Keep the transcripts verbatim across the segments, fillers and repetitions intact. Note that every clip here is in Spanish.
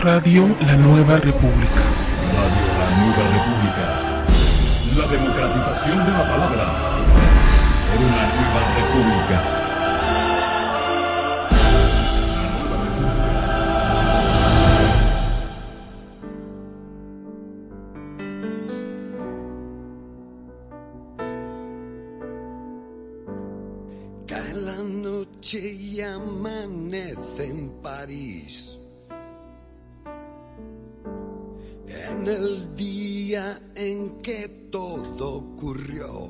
Radio La Nueva República. Radio La Nueva República. La democratización de la palabra por una nueva república. Cae la noche y amanece en París. En el día en que todo ocurrió,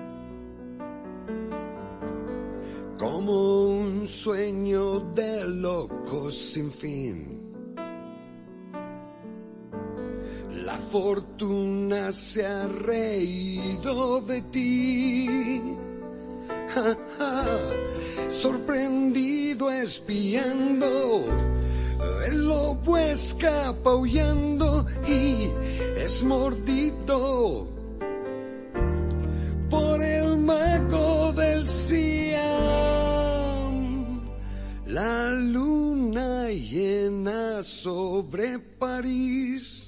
como un sueño de locos sin fin. La fortuna se ha reído de ti. Ja, ja, sorprendido espiando, el lobo escapa huyendo y es mordido por el mago del Siam. La luna llena sobre París.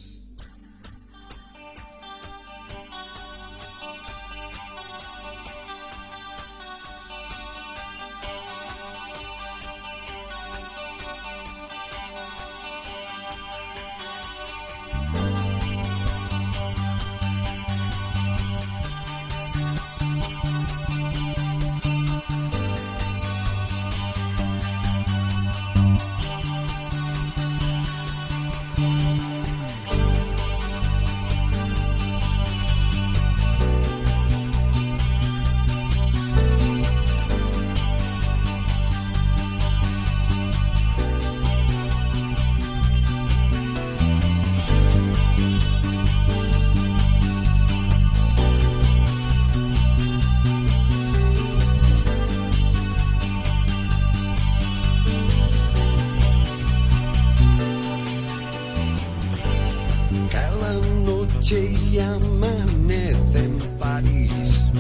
Y amanece en París,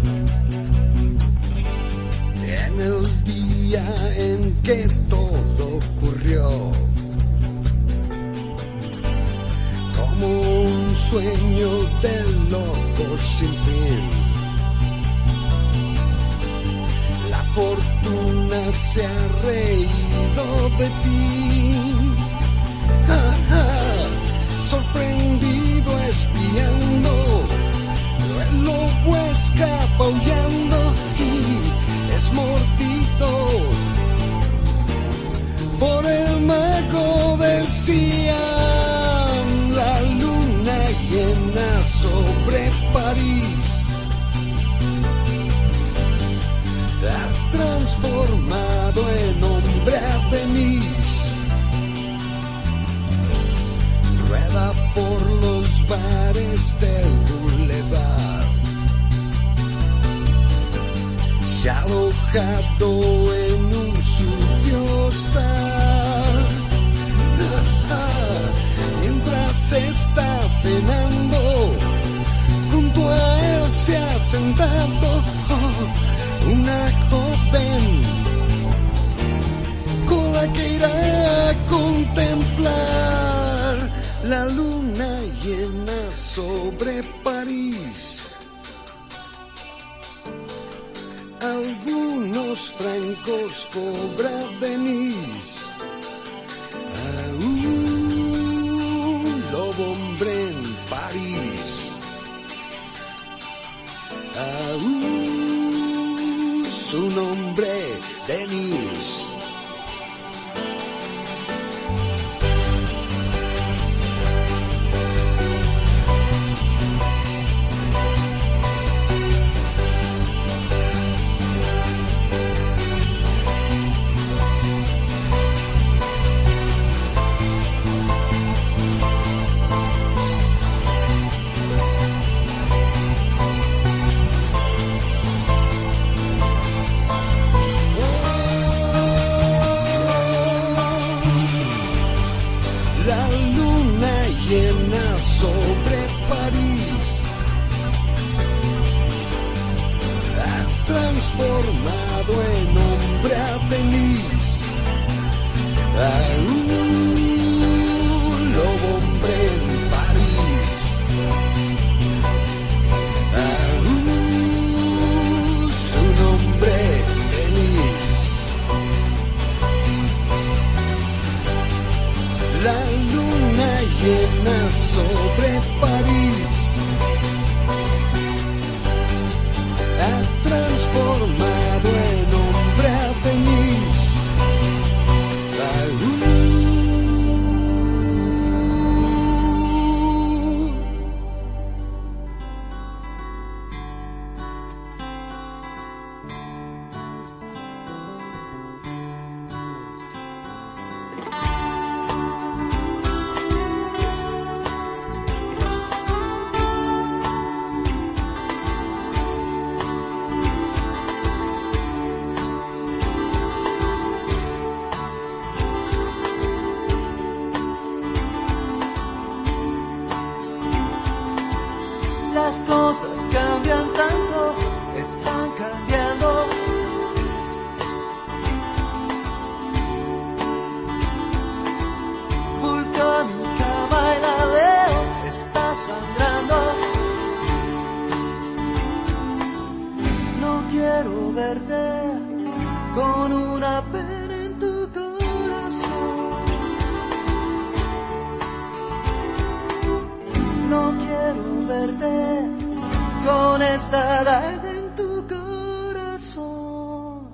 en el día en que todo ocurrió, como un sueño de locos sin fin. La fortuna se ha reído de ti. Ja, ja, sorprendido espiando, el lobo escapa huyendo y es mordido por el mago del Siam. La luna llena sobre París ha transformado en hombre a Denis. Rueda por los bares del boulevard, se ha alojado en un suyo hostal. Mientras está cenando, junto a él se ha sentado una joven con la que irá a contemplar la luna llena sobre París. Algunos francos cobra Denis a un lobo hombre en París, a un su nombre Denis. Transformado en hombre a Denis, a un la luna llena sobre París ha transformado en hombre a Denise. La luna las cosas cambian tanto, están cambiando. Volteo a mi cama y la veo, está sangrando. No quiero verte con una pena en tu corazón. No quiero verte con esta daga en tu corazón.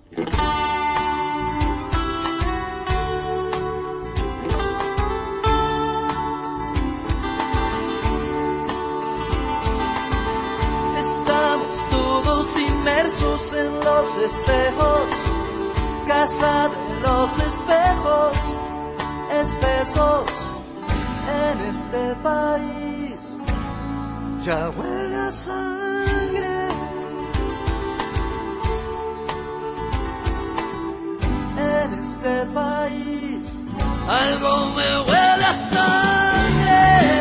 Estamos todos inmersos en los espejos, casa de los espejos, espesos en este país. Ya huele a sangre. En este país algo me huele a sangre.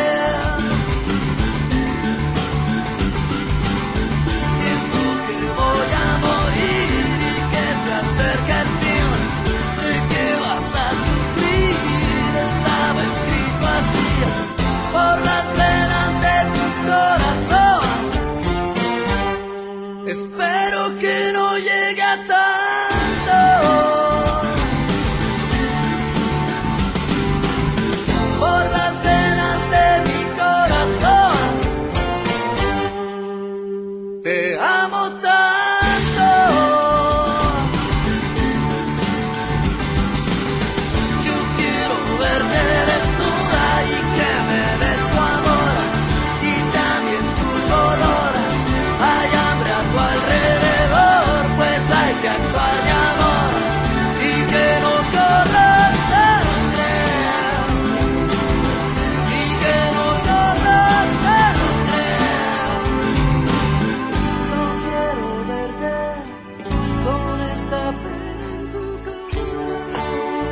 Pienso que voy a morir y que se acerca el fin. Sé que vas a sufrir. Estaba escrito así por las venas de tu corazón. Espero que no llegue a tanto. Por las venas de mi corazón. Te amo tanto. Yo quiero verte desnuda y que me des tu amor y también tu dolor. Hay hambre a tu alrededor, pues hay que actuar, mi amor, y que no corra sangre, y que no corra sangre. No quiero verte con esta pena en tu corazón.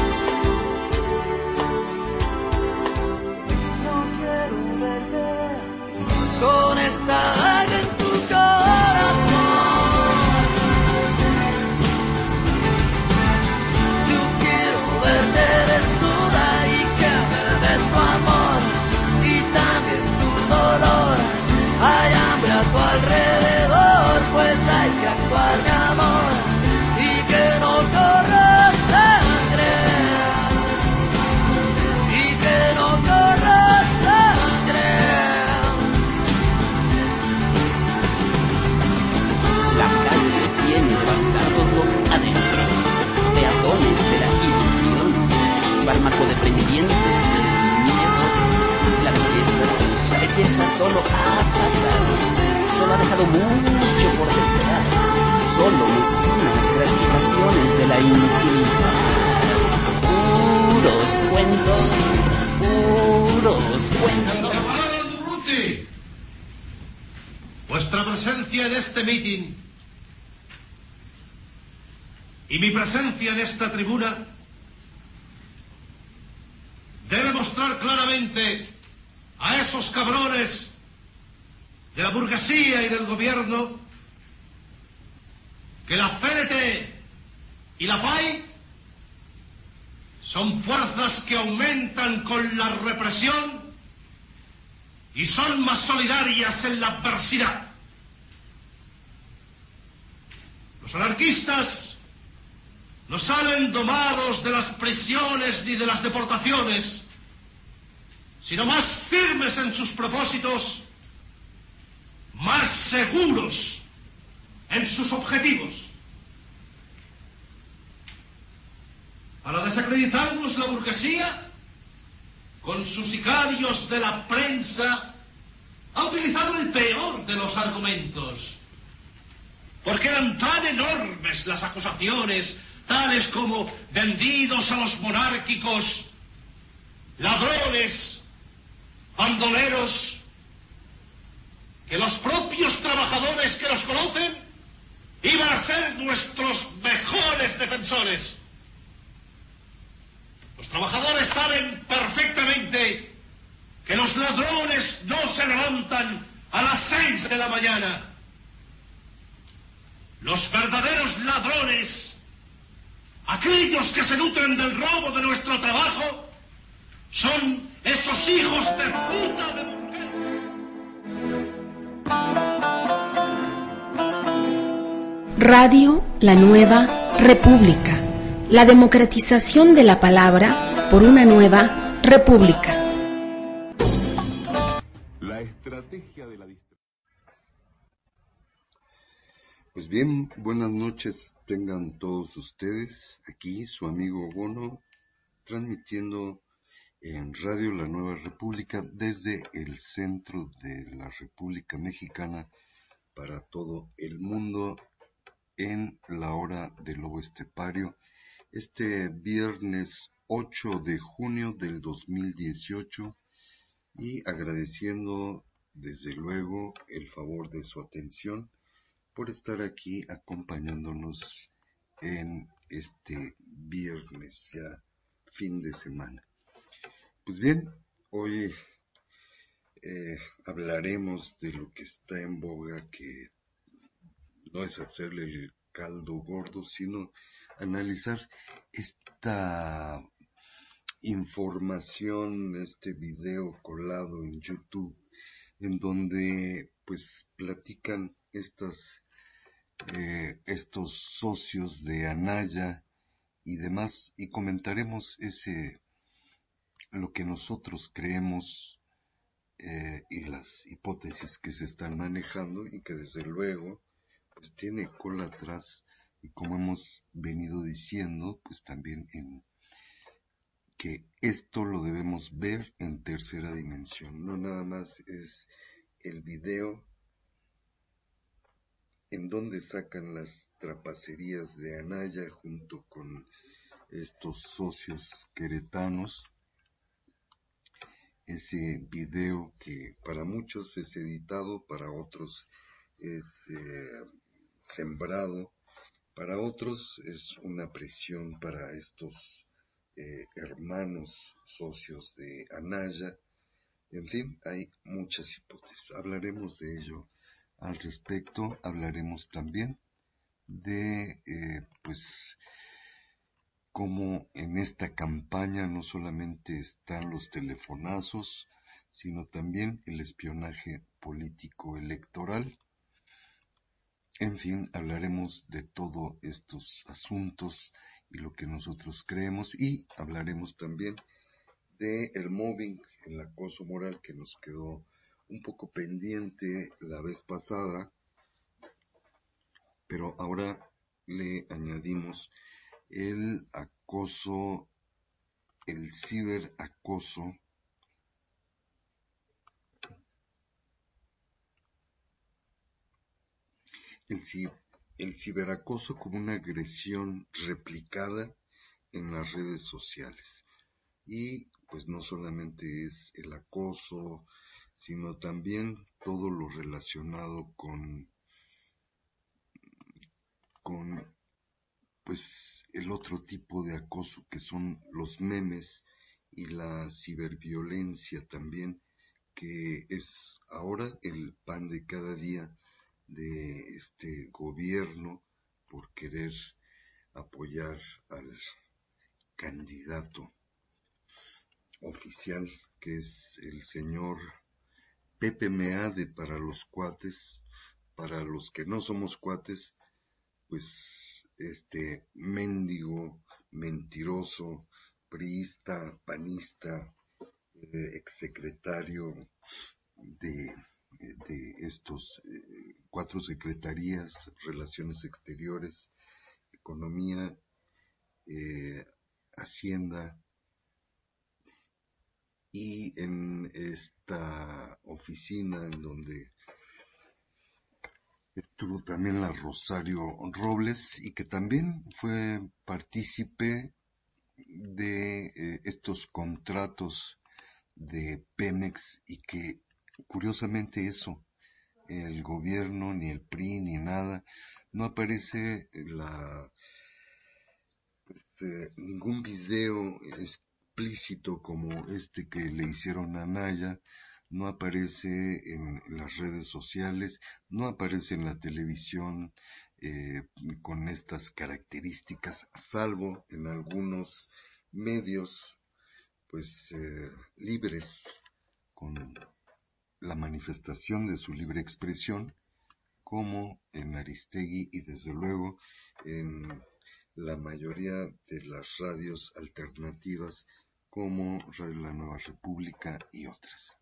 No quiero verte con esta daga en tu corazón. Yo quiero verte desnuda y que me des tu amor y también tu dolor. Hay hambre a tu alrededor, pues hay que actuar, mi amor, y que no corra sangre, y que no corra sangre. La calle tiene bastardos los adentros, peatones de la ilusión, farmacodependientes del miedo. La belleza, la belleza solo ha pasado, solo ha dejado mucho por desear, solo mezquinas gratificaciones de la intimidad. Puros cuentos, puros cuentos. Durruti, vuestra presencia en este meeting y mi presencia en esta tribuna debe mostrar claramente a esos cabrones de la burguesía y del gobierno que la C N T y la F A I son fuerzas que aumentan con la represión y son más solidarias en la adversidad. Los anarquistas no salen domados de las prisiones ni de las deportaciones, sino más firmes en sus propósitos, más seguros en sus objetivos. Para desacreditarnos, la burguesía, con sus sicarios de la prensa, ha utilizado el peor de los argumentos, porque eran tan enormes las acusaciones, tales como vendidos a los monárquicos, ladrones, bandoleros, que los propios trabajadores que los conocen iban a ser nuestros mejores defensores. Los trabajadores saben perfectamente que los ladrones no se levantan a las seis de la mañana. Los verdaderos ladrones, aquellos que se nutren del robo de nuestro trabajo, son esos hijos de puta de burgueses. Radio La Nueva República. La democratización de la palabra por una nueva república. La estrategia de la distribución. Pues bien, buenas noches tengan todos ustedes. Aquí su amigo Bono, transmitiendo en Radio La Nueva República desde el centro de la República Mexicana para todo el mundo en la hora del lobo estepario. Este viernes ocho de junio del dos mil dieciocho, y agradeciendo desde luego el favor de su atención por estar aquí acompañándonos en este viernes, ya fin de semana. Pues bien, hoy eh, hablaremos de lo que está en boga, que no es hacerle el caldo gordo, sino analizar esta información, este video colado en YouTube, en donde pues platican estas eh, estos socios de Anaya y demás, y comentaremos ese lo que nosotros creemos eh, y las hipótesis que se están manejando, y que desde luego pues tiene cola atrás. Y como hemos venido diciendo, pues también en que esto lo debemos ver en tercera dimensión. No nada más es el video en donde sacan las trapacerías de Anaya junto con estos socios queretanos. Ese video que para muchos es editado, para otros es eh, sembrado, para otros es una presión para estos eh, hermanos socios de Anaya. En fin, hay muchas hipótesis. Hablaremos de ello al respecto. Hablaremos también de, eh, pues, cómo en esta campaña no solamente están los telefonazos, sino también el espionaje político electoral. En fin, hablaremos de todos estos asuntos y lo que nosotros creemos, y hablaremos también de el mobbing, el acoso moral, que nos quedó un poco pendiente la vez pasada, pero ahora le añadimos el acoso, el ciberacoso, El, el ciberacoso como una agresión replicada en las redes sociales. Y pues no solamente es el acoso, sino también todo lo relacionado con, con pues el otro tipo de acoso, que son los memes y la ciberviolencia también, que es ahora el pan de cada día de este gobierno por querer apoyar al candidato oficial, que es el señor Pepe Meade para los cuates. Para los que no somos cuates, pues este mendigo, mentiroso, priista, panista, eh, exsecretario de, de estos eh, cuatro secretarías, Relaciones Exteriores, Economía, eh, Hacienda, y en esta oficina en donde estuvo también la Rosario Robles y que también fue partícipe de eh, estos contratos de Pemex y que curiosamente eso, el gobierno, ni el P R I, ni nada, no aparece la este, ningún video explícito como este que le hicieron a Naya, no aparece en las redes sociales, no aparece en la televisión eh, con estas características, salvo en algunos medios pues eh, libres con la manifestación de su libre expresión, como en Aristegui y desde luego en la mayoría de las radios alternativas como Radio La Nueva República y otras.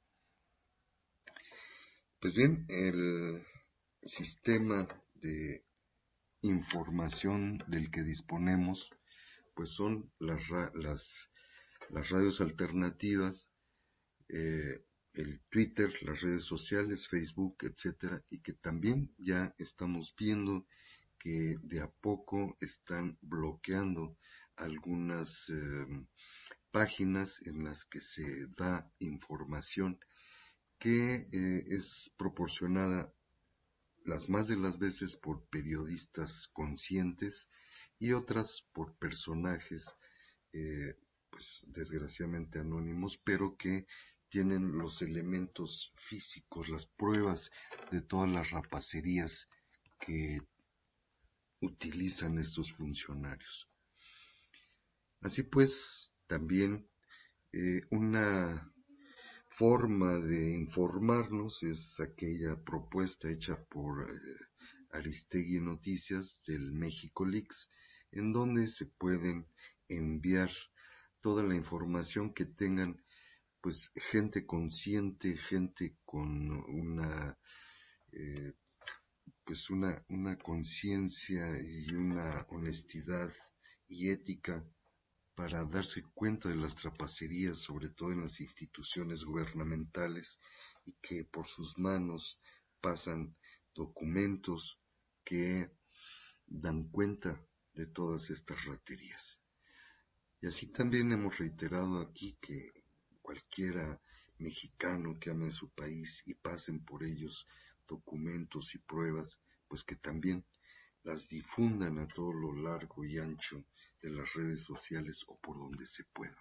Pues bien, el sistema de información del que disponemos pues son las, las, las radios alternativas, eh, el Twitter, las redes sociales, Facebook, etcétera, y que también ya estamos viendo que de a poco están bloqueando algunas eh, páginas en las que se da información que eh, es proporcionada las más de las veces por periodistas conscientes y otras por personajes eh, pues desgraciadamente anónimos, pero que tienen los elementos físicos, las pruebas de todas las rapacerías que utilizan estos funcionarios. Así pues, también eh, una forma de informarnos es aquella propuesta hecha por eh, Aristegui Noticias del México Leaks, en donde se pueden enviar toda la información que tengan pues gente consciente, gente con una eh, pues una, una conciencia y una honestidad y ética para darse cuenta de las trapacerías, sobre todo en las instituciones gubernamentales, y que por sus manos pasan documentos que dan cuenta de todas estas raterías. Y así también hemos reiterado aquí que cualquiera mexicano que ame su país y pasen por ellos documentos y pruebas, pues que también las difundan a todo lo largo y ancho de las redes sociales o por donde se pueda.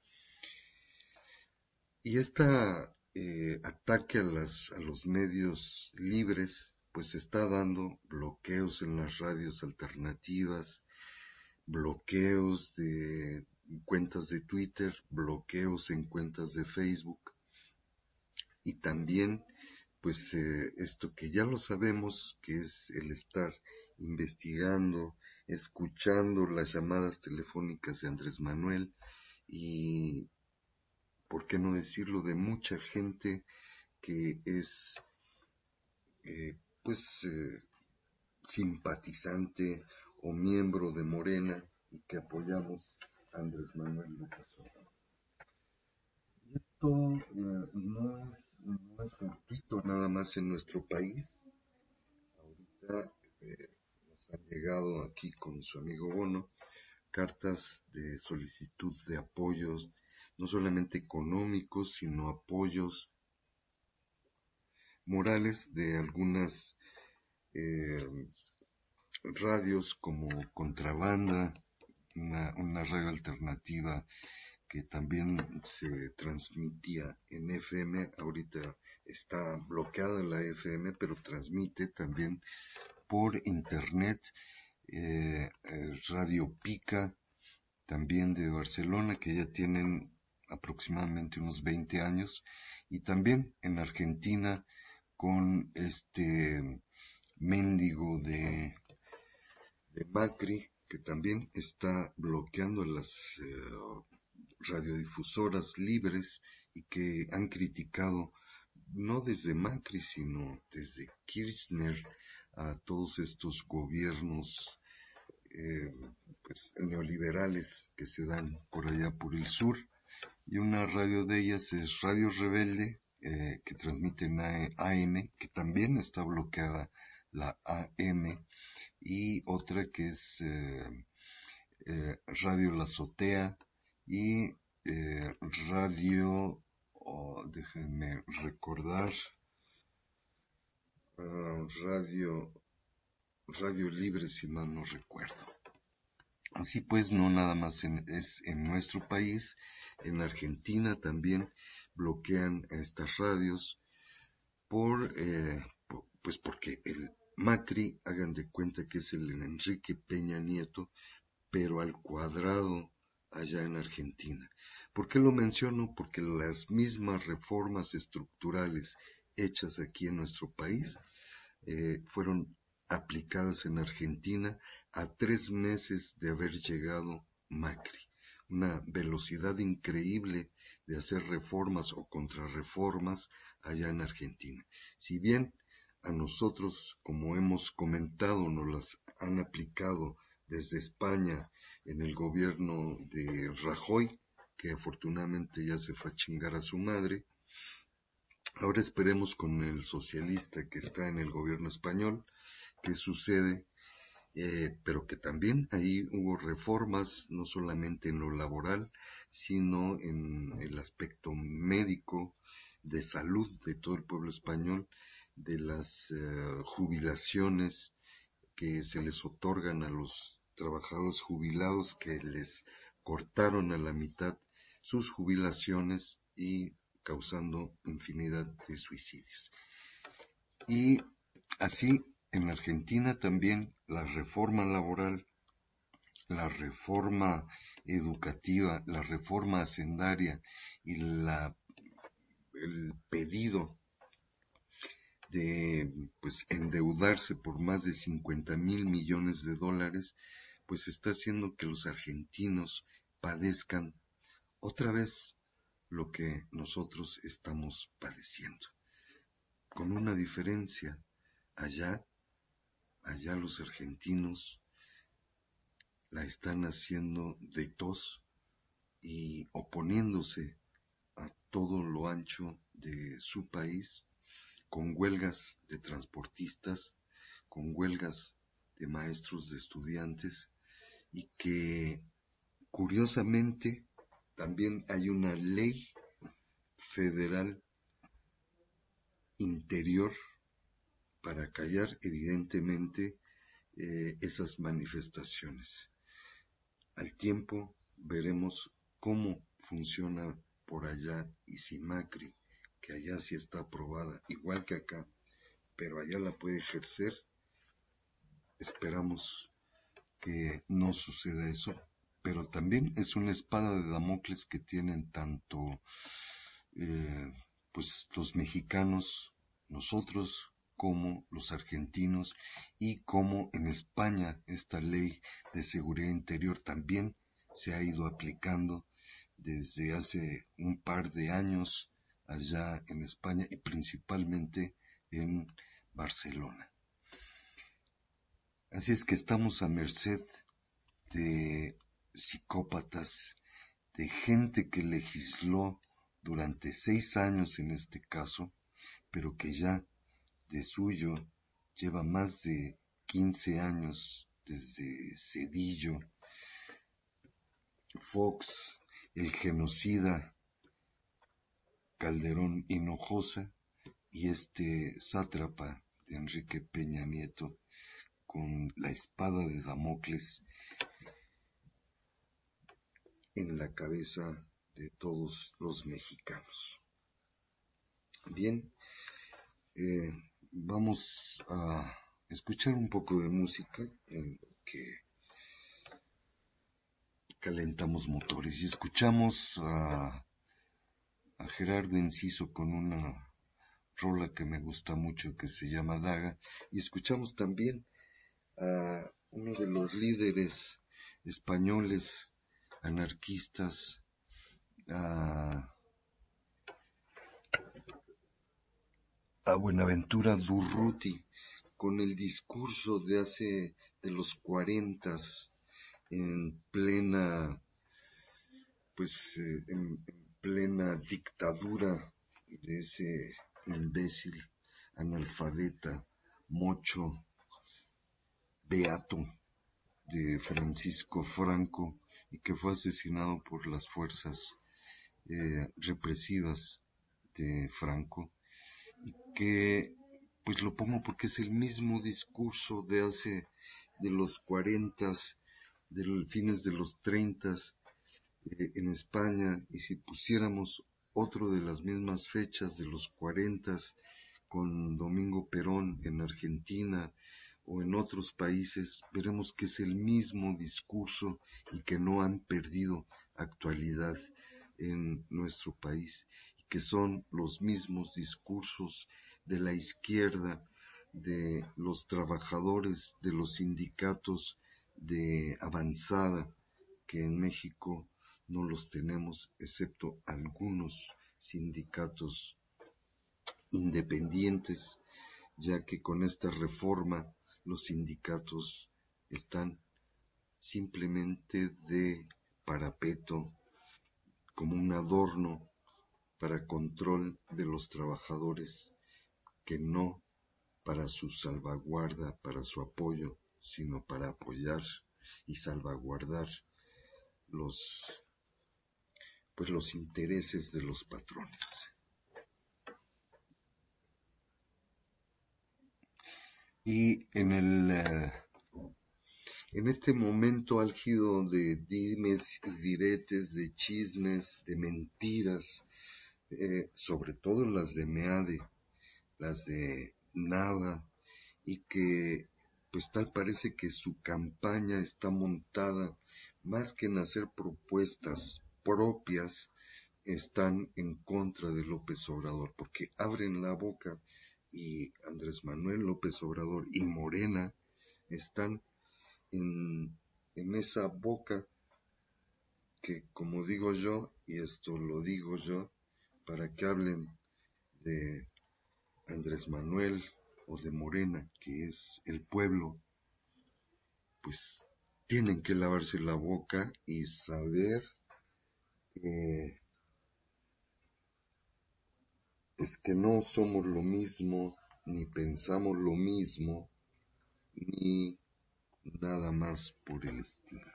Y este eh, ataque a, las, a los medios libres, pues está dando bloqueos en las radios alternativas, bloqueos de cuentas de Twitter, bloqueos en cuentas de Facebook, y también pues eh, esto que ya lo sabemos, que es el estar investigando, escuchando las llamadas telefónicas de Andrés Manuel y, por qué no decirlo, de mucha gente que es eh, pues eh, simpatizante o miembro de Morena y que apoyamos a Andrés Manuel López Obrador. Esto eh, no es no es fortuito nada más en nuestro país. Ahorita eh, nos han llegado aquí con su amigo Bono cartas de solicitud de apoyos, no solamente económicos, sino apoyos morales de algunas eh, radios como Contrabanda, una, una radio alternativa que también se transmitía en F M, ahorita está bloqueada la F M, pero transmite también por internet, eh, Radio Pica, también de Barcelona, que ya tienen aproximadamente unos veinte años, y también en Argentina con este mendigo de de Macri, que también está bloqueando las eh, radiodifusoras libres y que han criticado no desde Macri, sino desde Kirchner a todos estos gobiernos eh, pues, neoliberales que se dan por allá por el sur. Y una radio de ellas es Radio Rebelde, eh, que transmite en A M, que también está bloqueada la A M, y otra que es eh, eh, Radio La Azotea y eh, Radio, oh, déjenme recordar, uh, Radio, Radio Libre, si mal no recuerdo. Así pues, no nada más en, es en nuestro país, en Argentina también bloquean a estas radios por, eh, por, pues porque el Macri, hagan de cuenta que es el Enrique Peña Nieto, pero al cuadrado allá en Argentina. ¿Por qué lo menciono? Porque las mismas reformas estructurales hechas aquí en nuestro país eh, fueron aplicadas en Argentina a tres meses de haber llegado Macri. Una velocidad increíble de hacer reformas o contrarreformas allá en Argentina. Si bien a nosotros, como hemos comentado, nos las han aplicado desde España en el gobierno de Rajoy, que afortunadamente ya se fue a chingar a su madre. Ahora esperemos con el socialista que está en el gobierno español, qué sucede, eh, pero que también ahí hubo reformas, no solamente en lo laboral, sino en el aspecto médico, de salud de todo el pueblo español, de las eh, jubilaciones que se les otorgan a los trabajadores jubilados, que les cortaron a la mitad sus jubilaciones y causando infinidad de suicidios. Y así en Argentina también la reforma laboral, la reforma educativa, la reforma hacendaria y la, el pedido de pues endeudarse por más de cincuenta mil millones de dólares, pues está haciendo que los argentinos padezcan otra vez lo que nosotros estamos padeciendo. Con una diferencia, allá, allá los argentinos la están haciendo de tos y oponiéndose a todo lo ancho de su país, con huelgas de transportistas, con huelgas de maestros, de estudiantes, y que curiosamente también hay una ley federal interior para callar evidentemente eh, esas manifestaciones. Al tiempo veremos cómo funciona por allá y si Macri, que allá sí está aprobada, igual que acá, pero allá la puede ejercer, esperamos que no suceda eso, pero también es una espada de Damocles que tienen tanto eh, pues los mexicanos, nosotros, como los argentinos, y como en España esta ley de seguridad interior también se ha ido aplicando desde hace un par de años allá en España y principalmente en Barcelona. Así es que estamos a merced de psicópatas, de gente que legisló durante seis años en este caso, pero que ya de suyo lleva más de quince años desde Zedillo, Fox, el genocida Calderón Hinojosa y este sátrapa de Enrique Peña Nieto con la espada de Damocles en la cabeza de todos los mexicanos. Bien, eh, vamos a escuchar un poco de música en lo que calentamos motores y escuchamos a, a Gerardo Enciso con una rola que me gusta mucho que se llama Daga, y escuchamos también a uno de los líderes españoles anarquistas, a, a Buenaventura Durruti, con el discurso de hace, de los cuarentas, en plena, pues, eh, en, en plena dictadura de ese imbécil, analfabeta, mocho, beato de Francisco Franco, y que fue asesinado por las fuerzas eh, represivas de Franco, y que pues lo pongo porque es el mismo discurso de hace, de los cuarentas, de los fines de los treintas eh, en España, y si pusiéramos otro de las mismas fechas de los cuarentas con Domingo Perón en Argentina o en otros países, veremos que es el mismo discurso y que no han perdido actualidad en nuestro país, y que son los mismos discursos de la izquierda, de los trabajadores, de los sindicatos de avanzada, que en México no los tenemos, excepto algunos sindicatos independientes, ya que con esta reforma los sindicatos están simplemente de parapeto, como un adorno para control de los trabajadores, que no para su salvaguarda, para su apoyo, sino para apoyar y salvaguardar los, pues los intereses de los patrones. Y en el uh, en este momento álgido de dimes y diretes, de chismes, de mentiras, eh, sobre todo las de Meade, las de Nava, y que pues tal parece que su campaña está montada, más que en hacer propuestas propias, están en contra de López Obrador, porque abren la boca, y Andrés Manuel López Obrador y Morena están en, en esa boca que, como digo yo, y esto lo digo yo, para que hablen de Andrés Manuel o de Morena, que es el pueblo, pues tienen que lavarse la boca y saber eh, es que no somos lo mismo, ni pensamos lo mismo, ni nada más por el estilo.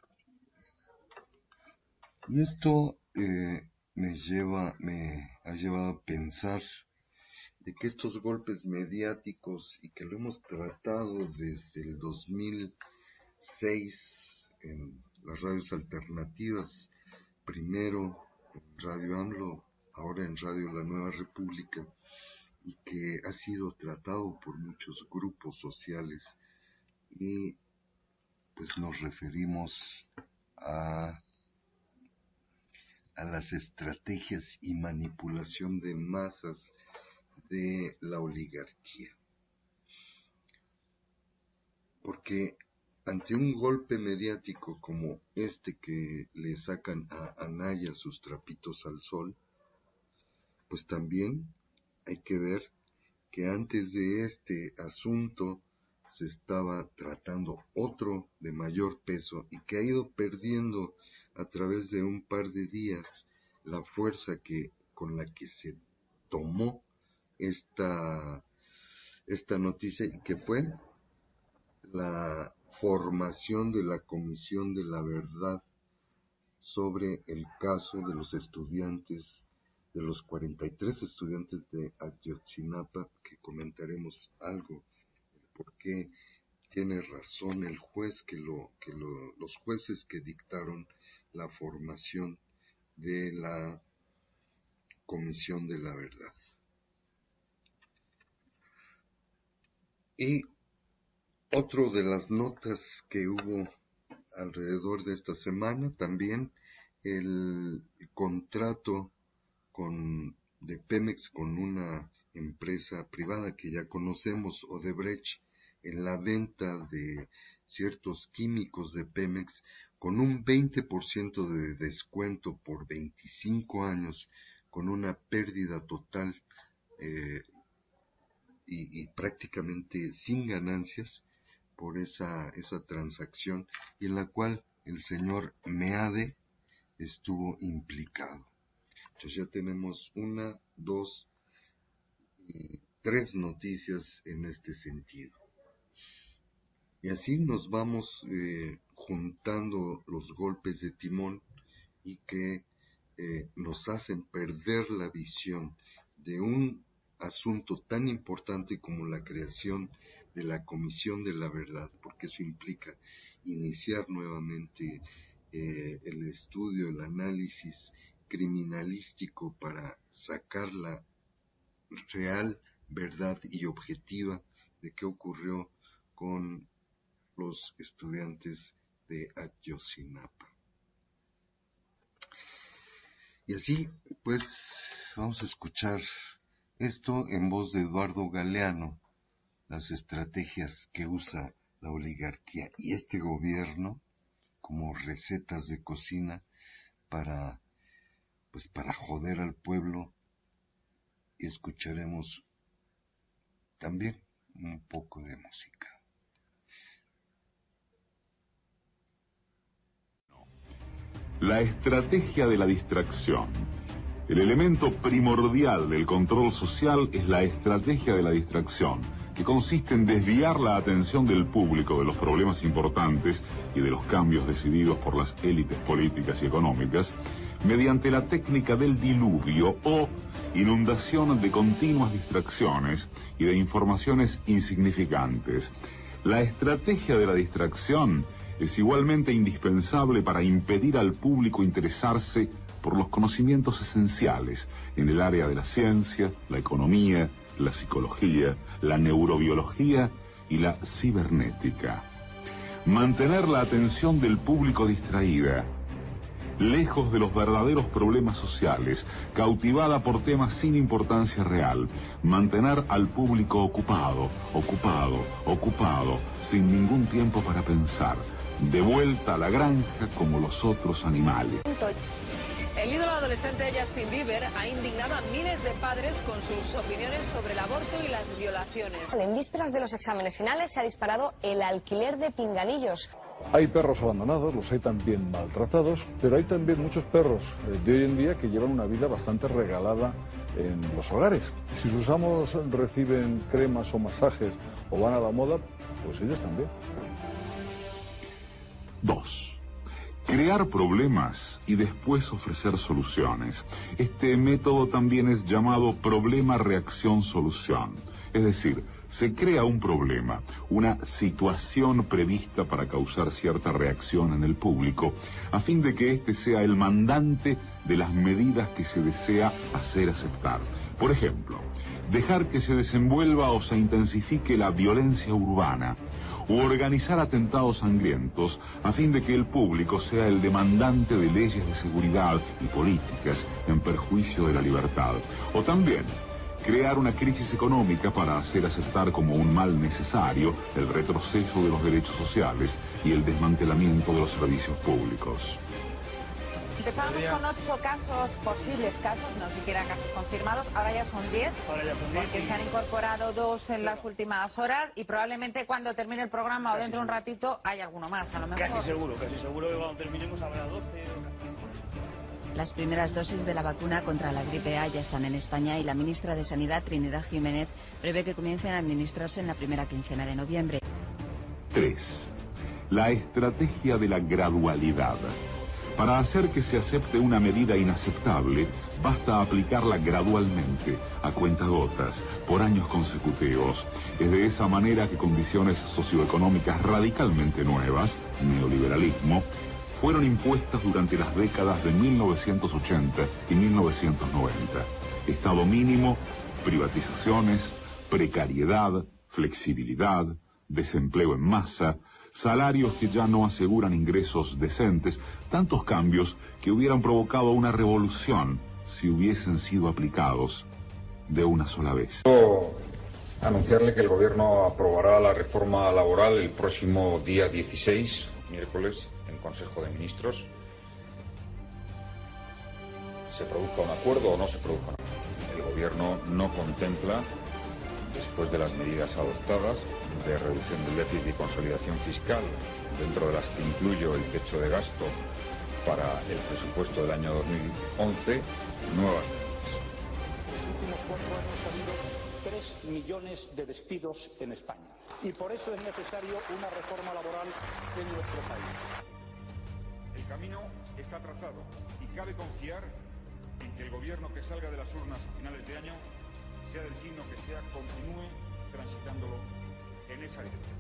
Y esto eh, me lleva, me ha llevado a pensar de que estos golpes mediáticos, y que lo hemos tratado desde el dos mil seis en las radios alternativas, primero en Radio AMLO, ahora en Radio La Nueva República, y que ha sido tratado por muchos grupos sociales, y pues nos referimos a, a las estrategias y manipulación de masas de la oligarquía. Porque ante un golpe mediático como este que le sacan a Anaya sus trapitos al sol, pues también hay que ver que antes de este asunto se estaba tratando otro de mayor peso, y que ha ido perdiendo a través de un par de días la fuerza que con la que se tomó esta, esta noticia, y que fue la formación de la Comisión de la Verdad sobre el caso de los estudiantes, de los cuarenta y tres estudiantes de Ayotzinapa, que comentaremos algo, porque tiene razón el juez, que, lo, que lo, los jueces que dictaron la formación de la Comisión de la Verdad. Y otro de las notas que hubo alrededor de esta semana, también el contrato con, de Pemex con una empresa privada que ya conocemos, Odebrecht, en la venta de ciertos químicos de Pemex con un veinte por ciento de descuento por veinticinco años, con una pérdida total eh, y, y prácticamente sin ganancias por esa, esa transacción, y en la cual el señor Meade estuvo implicado. Entonces ya tenemos una, dos y tres noticias en este sentido. Y así nos vamos eh, juntando los golpes de timón y que eh, nos hacen perder la visión de un asunto tan importante como la creación de la Comisión de la Verdad, porque eso implica iniciar nuevamente eh, el estudio, el análisis criminalístico para sacar la real verdad y objetiva de qué ocurrió con los estudiantes de Ayotzinapa. Y así, pues, vamos a escuchar esto en voz de Eduardo Galeano, las estrategias que usa la oligarquía y este gobierno como recetas de cocina para, pues, para joder al pueblo. Y escucharemos también un poco de música. La estrategia de la distracción. El elemento primordial del control social es la estrategia de la distracción, que consiste en desviar la atención del público de los problemas importantes y de los cambios decididos por las élites políticas y económicas mediante la técnica del diluvio o inundación de continuas distracciones y de informaciones insignificantes. La estrategia de la distracción es igualmente indispensable para impedir al público interesarse por los conocimientos esenciales en el área de la ciencia, la economía, la psicología, la neurobiología y la cibernética. Mantener la atención del público distraída, lejos de los verdaderos problemas sociales, cautivada por temas sin importancia real, mantener al público ocupado, ocupado, ocupado, sin ningún tiempo para pensar, de vuelta a la granja como los otros animales. El ídolo adolescente Justin Bieber ha indignado a miles de padres con sus opiniones sobre el aborto y las violaciones. En vísperas de los exámenes finales se ha disparado el alquiler de pinganillos. Hay perros abandonados, los hay también maltratados, pero hay también muchos perros de hoy en día que llevan una vida bastante regalada en los hogares. Si sus amos reciben cremas o masajes o van a la moda, pues ellos también. Dos. Crear problemas y después ofrecer soluciones. Este método también es llamado problema-reacción-solución. Es decir, se crea un problema, una situación prevista para causar cierta reacción en el público, a fin de que éste sea el mandante de las medidas que se desea hacer aceptar. Por ejemplo, dejar que se desenvuelva o se intensifique la violencia urbana, o organizar atentados sangrientos a fin de que el público sea el demandante de leyes de seguridad y políticas en perjuicio de la libertad. O también crear una crisis económica para hacer aceptar como un mal necesario el retroceso de los derechos sociales y el desmantelamiento de los servicios públicos. Empezamos con ocho casos, posibles casos, no siquiera casos confirmados, ahora ya son diez, porque se han incorporado dos en las últimas horas y probablemente cuando termine el programa o dentro de un ratito hay alguno más, a lo mejor. Casi seguro, casi seguro que cuando terminemos habrá doce. Las primeras dosis de la vacuna contra la gripe A ya están en España y la ministra de Sanidad, Trinidad Jiménez, prevé que comiencen a administrarse en la primera quincena de noviembre. tres. La estrategia de la gradualidad. Para hacer que se acepte una medida inaceptable, basta aplicarla gradualmente, a cuentagotas, por años consecutivos. Es de esa manera que condiciones socioeconómicas radicalmente nuevas, neoliberalismo, fueron impuestas durante las décadas de mil novecientos ochenta y mil novecientos noventa. Estado mínimo, privatizaciones, precariedad, flexibilidad, desempleo en masa, salarios que ya no aseguran ingresos decentes, tantos cambios que hubieran provocado una revolución si hubiesen sido aplicados de una sola vez. Anunciarle que el Gobierno aprobará la reforma laboral el próximo día dieciséis, miércoles, en Consejo de Ministros. Se produzca un acuerdo o no se produzca un acuerdo. El Gobierno no contempla, después de las medidas adoptadas de reducción del déficit y consolidación fiscal, dentro de las que incluyo el techo de gasto para el presupuesto del año dos mil once, nuevas. En los últimos cuatro años ha habido tres millones de despidos en España. Y por eso es necesario una reforma laboral en nuestro país. El camino está trazado y cabe confiar en que el gobierno que salga de las urnas a finales de año, sea del signo que sea, continúe transitándolo en esa dirección.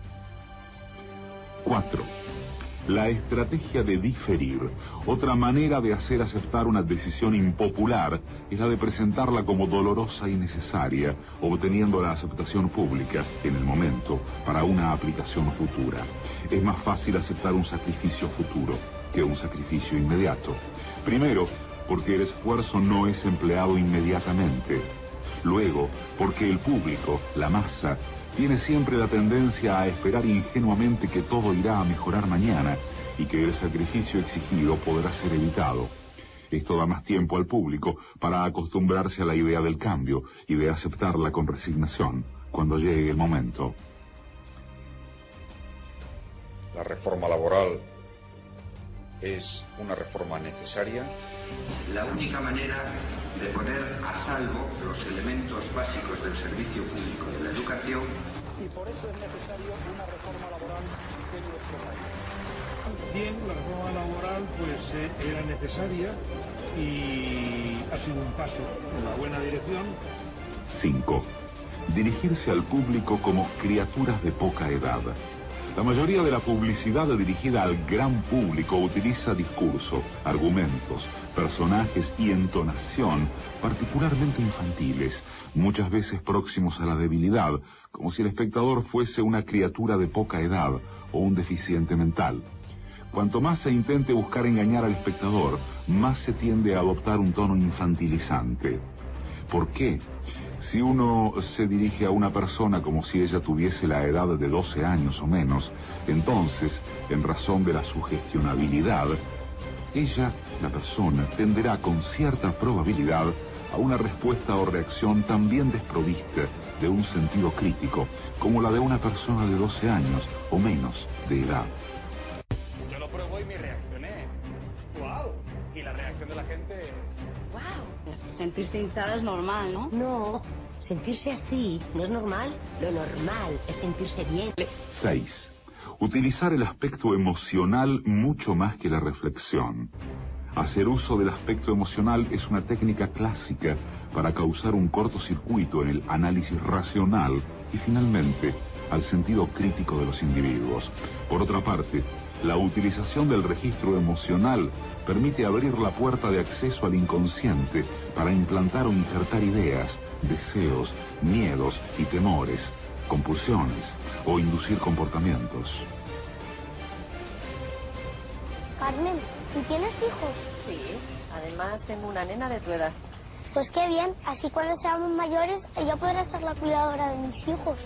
cuatro. La estrategia de diferir. Otra manera de hacer aceptar una decisión impopular es la de presentarla como dolorosa y necesaria, obteniendo la aceptación pública, en el momento, para una aplicación futura. Es más fácil aceptar un sacrificio futuro que un sacrificio inmediato. Primero, porque el esfuerzo no es empleado inmediatamente. Luego, porque el público, la masa, tiene siempre la tendencia a esperar ingenuamente que todo irá a mejorar mañana y que el sacrificio exigido podrá ser evitado. Esto da más tiempo al público para acostumbrarse a la idea del cambio y de aceptarla con resignación cuando llegue el momento. La reforma laboral es una reforma necesaria. La única manera de poner a salvo los elementos básicos del servicio público de la educación. Y por eso es necesario una reforma laboral en nuestro país. Bien, la reforma laboral pues eh, era necesaria y ha sido un paso en la buena dirección. cinco. Dirigirse al público como criaturas de poca edad. La mayoría de la publicidad dirigida al gran público utiliza discurso, argumentos, personajes y entonación particularmente infantiles, muchas veces próximos a la debilidad, como si el espectador fuese una criatura de poca edad o un deficiente mental. Cuanto más se intente buscar engañar al espectador, más se tiende a adoptar un tono infantilizante. ¿Por qué? Si uno se dirige a una persona como si ella tuviese la edad de doce años o menos, entonces, en razón de la sugestionabilidad, ella, la persona, tenderá con cierta probabilidad a una respuesta o reacción también desprovista de un sentido crítico, como la de una persona de doce años o menos de edad. Yo lo pruebo y me reaccioné. ¡Wow! Y la reacción de la gente es... ¡Wow! Sentirse hinchada es normal, ¿no? No, sentirse así no es normal. Lo normal es sentirse bien. seis. Utilizar el aspecto emocional mucho más que la reflexión. Hacer uso del aspecto emocional es una técnica clásica para causar un cortocircuito en el análisis racional y finalmente al sentido crítico de los individuos. Por otra parte, la utilización del registro emocional permite abrir la puerta de acceso al inconsciente para implantar o injertar ideas, deseos, miedos y temores, compulsiones o inducir comportamientos. Carmen, ¿tú tienes hijos? Sí, además tengo una nena de tu edad. Pues qué bien, así cuando seamos mayores ella podrá ser la cuidadora de mis hijos.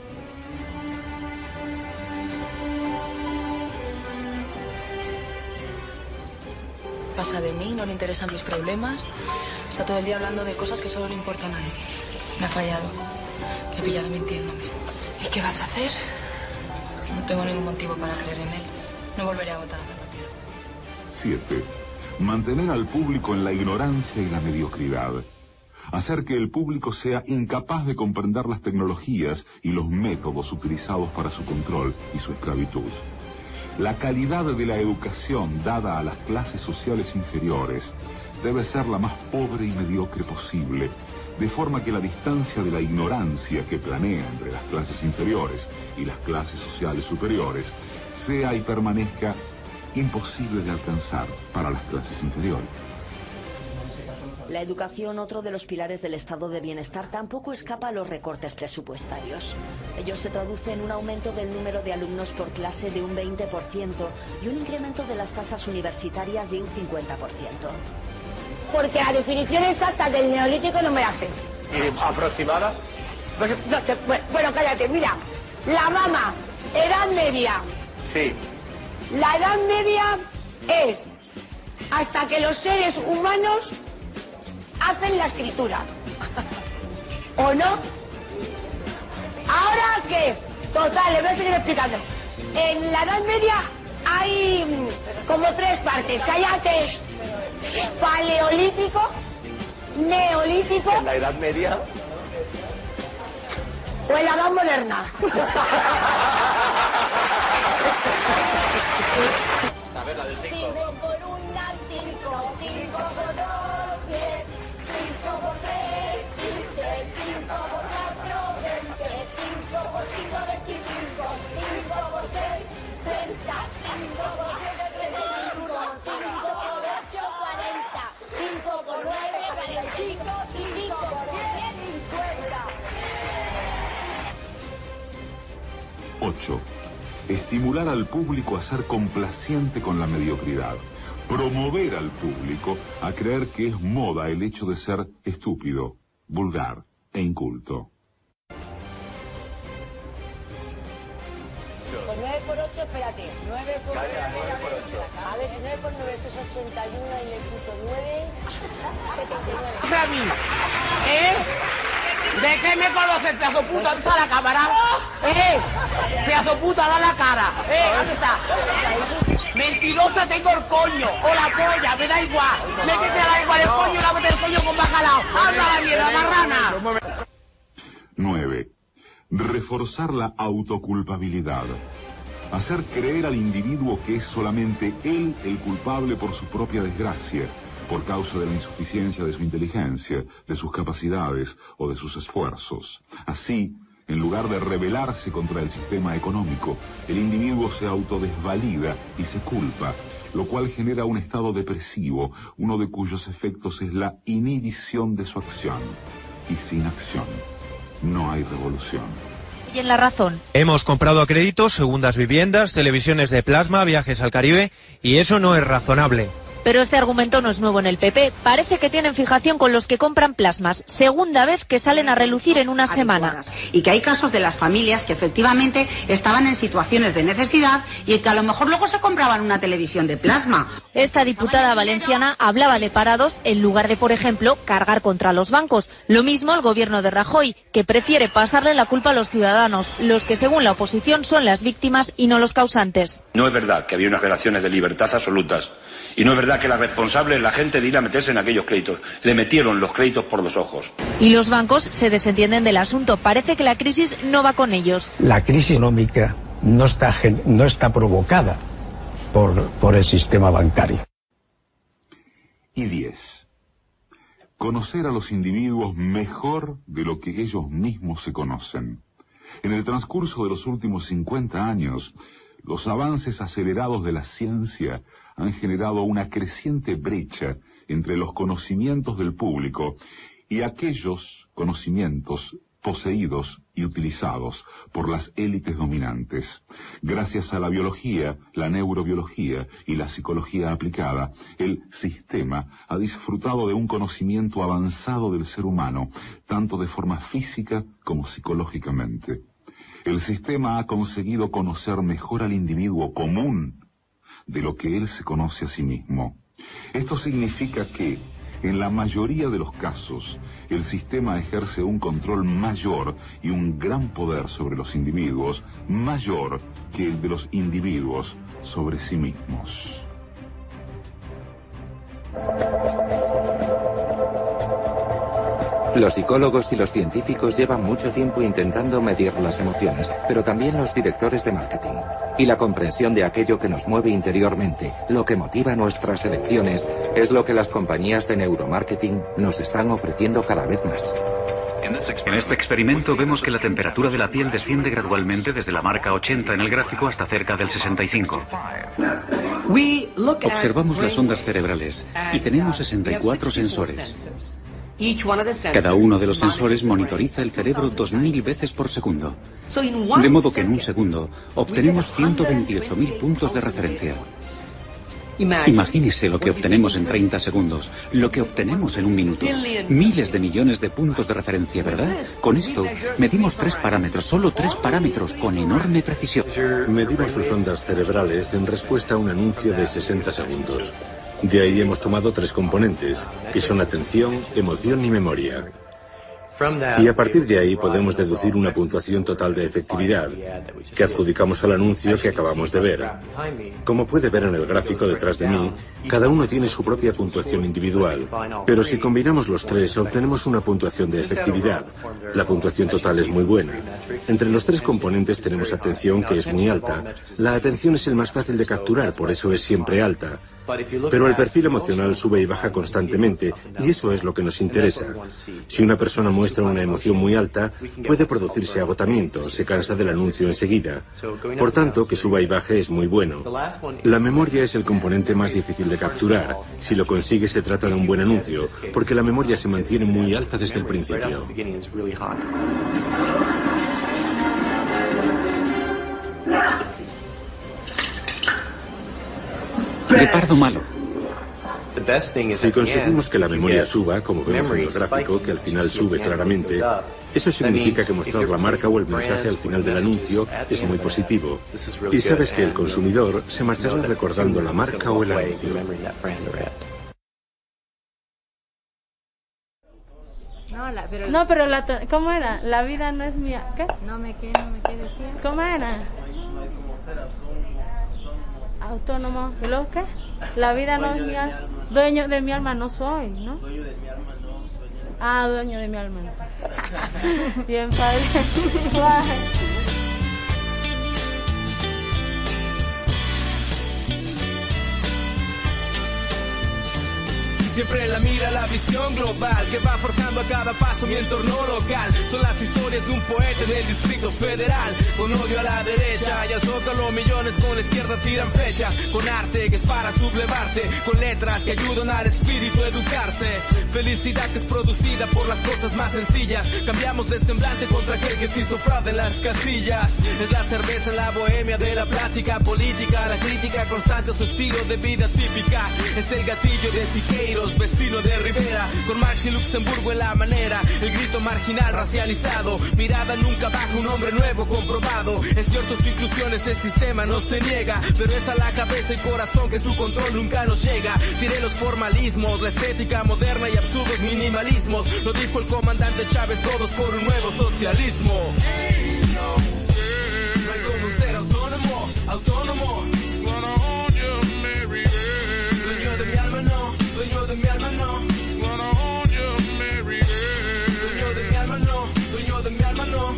Pasa de mí, no le interesan mis problemas, está todo el día hablando de cosas que solo le importan a él. Me ha fallado, le he pillado mintiéndome. ¿Y qué vas a hacer? No tengo ningún motivo para creer en él. No volveré a votar a Zapatero. siete. Mantener al público en la ignorancia y la mediocridad. Hacer que el público sea incapaz de comprender las tecnologías y los métodos utilizados para su control y su esclavitud. La calidad de la educación dada a las clases sociales inferiores debe ser la más pobre y mediocre posible, de forma que la distancia de la ignorancia que planea entre las clases inferiores y las clases sociales superiores sea y permanezca imposible de alcanzar para las clases inferiores. La educación, otro de los pilares del estado de bienestar, tampoco escapa a los recortes presupuestarios. Ello se traduce en un aumento del número de alumnos por clase de un veinte por ciento y un incremento de las tasas universitarias de un cincuenta por ciento. Porque la definición exacta del neolítico no me la sé. ¿Y aproximada? Pues, no, te, bueno, cállate, mira. La mama, edad media. Sí. La edad media es hasta que los seres humanos hacen la escritura. ¿O no? ¿Ahora qué? Total, le voy a seguir explicando. En la edad media hay como tres partes. Cállate. Paleolítico, neolítico. En la edad media. O en la edad moderna. A ver, la del cinco. cinco por una, cinco, cinco por dos, diez, cinco por tres, quince, cinco por cuatro, veinte, cinco por cinco, veinticinco, cinco por seis, treinta, cinco por siete, treinta y cinco, cinco por ocho, cuarenta, cinco por nueve, cuarenta y cinco, cinco por diez, cincuenta. ocho. Estimular al público a ser complaciente con la mediocridad. Promover al público a creer que es moda el hecho de ser estúpido, vulgar e inculto. Pues nueve por ocho, espérate. nueve por ocho. A ver, si nueve por nueve es ochenta y uno y le quito nueve, setenta y nueve. A mí, ¿eh? ¿De qué me conoces, pedazo puta? ¿Dónde está la cámara? ¿Eh? Pedazo puta, da la cara. ¿Eh? ¿Dónde está? Mentirosa tengo el coño. O la polla, me da igual. Métete a la igual el coño y lávate el coño con bacalao. ¡Habla la mierda, marrana! nueve. Reforzar la autoculpabilidad. Hacer creer al individuo que es solamente él el culpable por su propia desgracia, por causa de la insuficiencia de su inteligencia, de sus capacidades o de sus esfuerzos. Así, en lugar de rebelarse contra el sistema económico, el individuo se autodesvalida y se culpa, lo cual genera un estado depresivo, uno de cuyos efectos es la inhibición de su acción. Y sin acción, no hay revolución. Y en La Razón. Hemos comprado a crédito segundas viviendas, televisiones de plasma, viajes al Caribe, y eso no es razonable. Pero este argumento no es nuevo en el P P. Parece que tienen fijación con los que compran plasmas. Segunda vez que salen a relucir en una semana. Y que hay casos de las familias que efectivamente estaban en situaciones de necesidad y que a lo mejor luego se compraban una televisión de plasma. Esta diputada valenciana hablaba de parados en lugar de, por ejemplo, cargar contra los bancos. Lo mismo el gobierno de Rajoy, que prefiere pasarle la culpa a los ciudadanos, los que según la oposición son las víctimas y no los causantes. No es verdad que había unas relaciones de libertad absolutas. Y no es verdad que la responsable es la gente de ir a meterse en aquellos créditos. Le metieron los créditos por los ojos. Y los bancos se desentienden del asunto. Parece que la crisis no va con ellos. La crisis económica no está, no está provocada por, por el sistema bancario. Y diez. Conocer a los individuos mejor de lo que ellos mismos se conocen. En el transcurso de los últimos cincuenta años, los avances acelerados de la ciencia han generado una creciente brecha entre los conocimientos del público y aquellos conocimientos poseídos y utilizados por las élites dominantes. Gracias a la biología, la neurobiología y la psicología aplicada, el sistema ha disfrutado de un conocimiento avanzado del ser humano, tanto de forma física como psicológicamente. El sistema ha conseguido conocer mejor al individuo común de lo que él se conoce a sí mismo. Esto significa que, en la mayoría de los casos, el sistema ejerce un control mayor y un gran poder sobre los individuos, mayor que el de los individuos sobre sí mismos. Los psicólogos y los científicos llevan mucho tiempo intentando medir las emociones, pero también los directores de marketing. Y la comprensión de aquello que nos mueve interiormente, lo que motiva nuestras elecciones, es lo que las compañías de neuromarketing nos están ofreciendo cada vez más. En este experimento vemos que la temperatura de la piel desciende gradualmente desde la marca ochenta en el gráfico hasta cerca del sesenta y cinco. Observamos las ondas cerebrales y tenemos sesenta y cuatro sensores. Cada uno de los sensores monitoriza el cerebro dos mil veces por segundo. De modo que en un segundo obtenemos ciento veintiocho mil puntos de referencia. Imagínese lo que obtenemos en treinta segundos, lo que obtenemos en un minuto. Miles de millones de puntos de referencia, ¿verdad? Con esto medimos tres parámetros, solo tres parámetros, con enorme precisión. Medimos sus ondas cerebrales en respuesta a un anuncio de sesenta segundos. De ahí hemos tomado tres componentes, que son atención, emoción y memoria. Y a partir de ahí podemos deducir una puntuación total de efectividad, que adjudicamos al anuncio que acabamos de ver. Como puede ver en el gráfico detrás de mí, cada uno tiene su propia puntuación individual, pero si combinamos los tres obtenemos una puntuación de efectividad. La puntuación total es muy buena. Entre los tres componentes tenemos atención, que es muy alta. La atención es el más fácil de capturar, por eso es siempre alta. Pero el perfil emocional sube y baja constantemente, y eso es lo que nos interesa. Si una persona muestra una emoción muy alta, puede producirse agotamiento, se cansa del anuncio enseguida. Por tanto, que suba y baje es muy bueno. La memoria es el componente más difícil de capturar. Si lo consigue, se trata de un buen anuncio, porque la memoria se mantiene muy alta desde el principio. Guepardo malo. Si conseguimos que la memoria suba, como vemos en el gráfico, que al final sube claramente, eso significa que mostrar la marca o el mensaje al final del anuncio es muy positivo. Y sabes que el consumidor se marchará recordando la marca o el anuncio. No, la, pero, no, pero la, ¿cómo era? La vida no es mía. ¿Qué? No me qué, no me qué decía. ¿Cómo era? Autónomo. ¿Y luego qué? La vida no es mía. Dueño de mi alma no soy, ¿no? Dueño de mi alma no. Ah, dueño de mi alma no. Bien, padre. Siempre en la mira la visión global que va forjando a cada paso mi entorno local. Son las historias de un poeta en el Distrito Federal, con odio a la derecha y al zócalo millones con la izquierda tiran flechas. Con arte que es para sublevarte, con letras que ayudan al espíritu a educarse. Felicidad que es producida por las cosas más sencillas. Cambiamos de semblante contra aquel que te hizo fraude en las casillas. Es la cerveza en la bohemia de la plática política, la crítica constante a su estilo de vida típica. Es el gatillo de Siqueiros, vecino de Rivera, con Marx y Luxemburgo en la manera, el grito marginal racializado, mirada nunca baja, un hombre nuevo comprobado. Es cierto, su inclusión este sistema no se niega, pero es a la cabeza y corazón que su control nunca nos llega. Tiré los formalismos, la estética moderna y absurdos minimalismos, lo dijo el comandante Chávez, todos por un nuevo socialismo. No hay como ser autónomo, autónomo. Dueño de mi alma no, dueño de mi alma no. Dueño de mi alma no, dueño de mi alma no.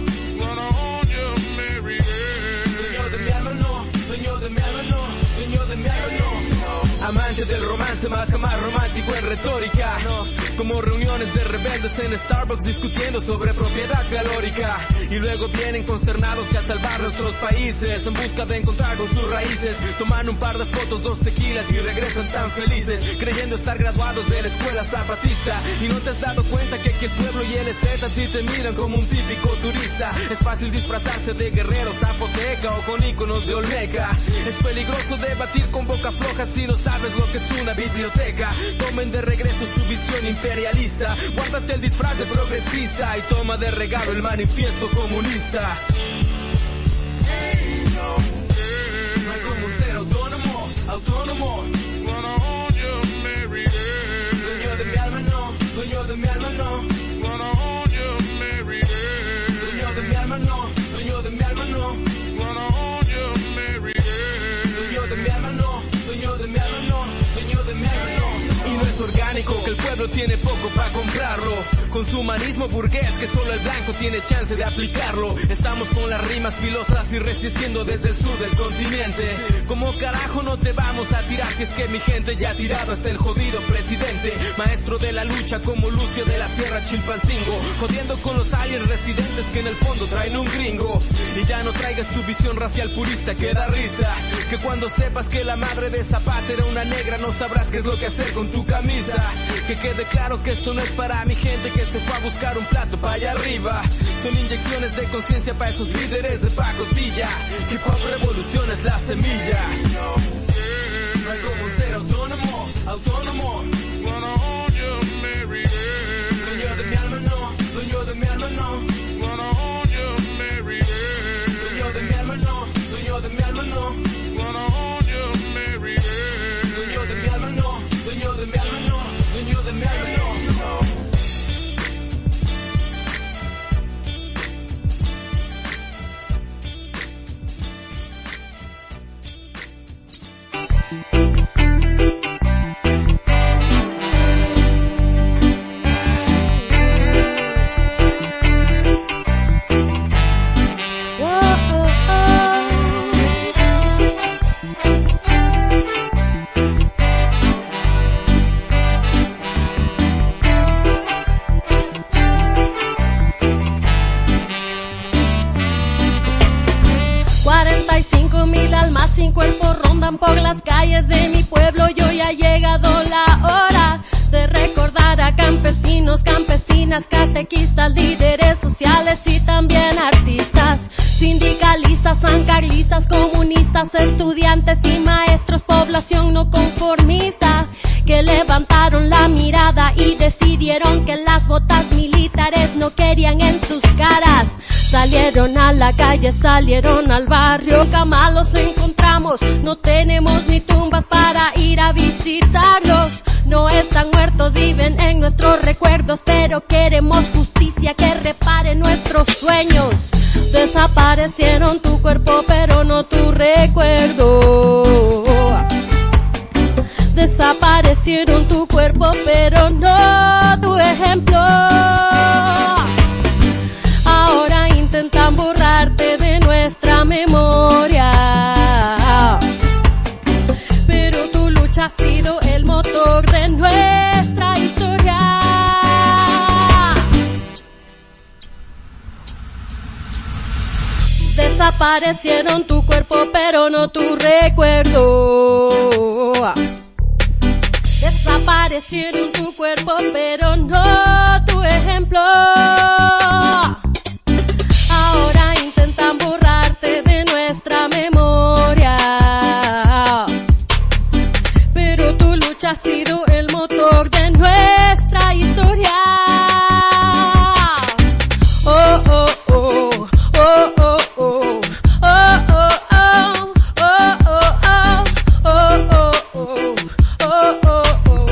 Dueño de mi alma no, dueño de mi alma no, dueño de mi alma no. Amante del romance, más jamás romántico en retórica, no. Como reuniones de rebeldes en Starbucks discutiendo sobre propiedad calórica. Y luego vienen consternados que a salvar nuestros países, en busca de encontrar con sus raíces. Toman un par de fotos, dos tequilas y regresan tan felices, creyendo estar graduados de la escuela zapatista. Y no te has dado cuenta que aquí el pueblo y el Z sí te miran como un típico turista. Es fácil disfrazarse de guerrero zapoteca o con íconos de Olmeca. Es peligroso debatir con boca floja si no sabes lo que es una biblioteca. Tomen de regreso su visión imperialista, guárdate el disfraz de progresista y toma de regalo el manifiesto comunista. No hay como ser autónomo, autónomo. Dueño de mi alma no, dueño de mi alma no. Dueño de mi alma no, dueño de mi alma no. Dueño de mi alma no, dueño de mi alma no, dueño de mi alma no. Y no es orgánico que el pueblo tiene poco para comprarlo. Consumanismo burgués que solo el blanco tiene chance de aplicarlo. Estamos con las rimas filosas y resistiendo desde el sur del continente. ¿Cómo carajo no te vamos a tirar si es que mi gente ya ha tirado hasta el jodido presidente? Maestro de la lucha como Lucio de la Sierra Chilpancingo, jodiendo con los aliens residentes que en el fondo traen un gringo. Y ya no traigas tu visión racial purista que da risa, que cuando sepas que la madre de Zapata era una negra no sabrás qué es lo que hacer con tu camisa. Que quede claro que esto no es para mi gente que se fue a buscar un plato para allá arriba. Son inyecciones de conciencia para esos líderes de pacotilla. Hip hop revolución es la semilla. No hay como ser autónomo. Dueño de mi alma no, dueño de mi alma no. Dueño de mi alma no, dueño de mi alma no. Dueño de mi alma no, dueño de mi alma no, dueño de mi alma no. Sin cuerpo rondan por las calles de mi pueblo. Yo ya ha llegado la hora de recordar a campesinos, campesinas, catequistas, líderes sociales y también artistas, sindicalistas, pancarlistas, comunistas, estudiantes y maestros, población no conformista, que levantaron la mirada y decidieron que las botas militares no querían en sus caras. Salieron a la calle, salieron al barrio, jamás los encontramos, no tenemos ni tumbas para ir a visitarlos. No están muertos, viven en nuestros recuerdos, pero queremos justicia que repare nuestros sueños. Desaparecieron tu cuerpo, pero no tu recuerdo. Desaparecieron tu cuerpo, pero no tu ejemplo. Ahora intentan borrarte de nuestra memoria, pero tu lucha ha sido el motor de nuestra historia. Desaparecieron tu cuerpo, pero no tu recuerdo. Desaparecieron tu cuerpo, pero no tu ejemplo. Ahora intentan borrarte de nuestra memoria, pero tu lucha ha sido el motor de nuestra historia. Oh, oh, oh, oh, oh, oh, oh, oh, oh, oh, oh, oh, oh,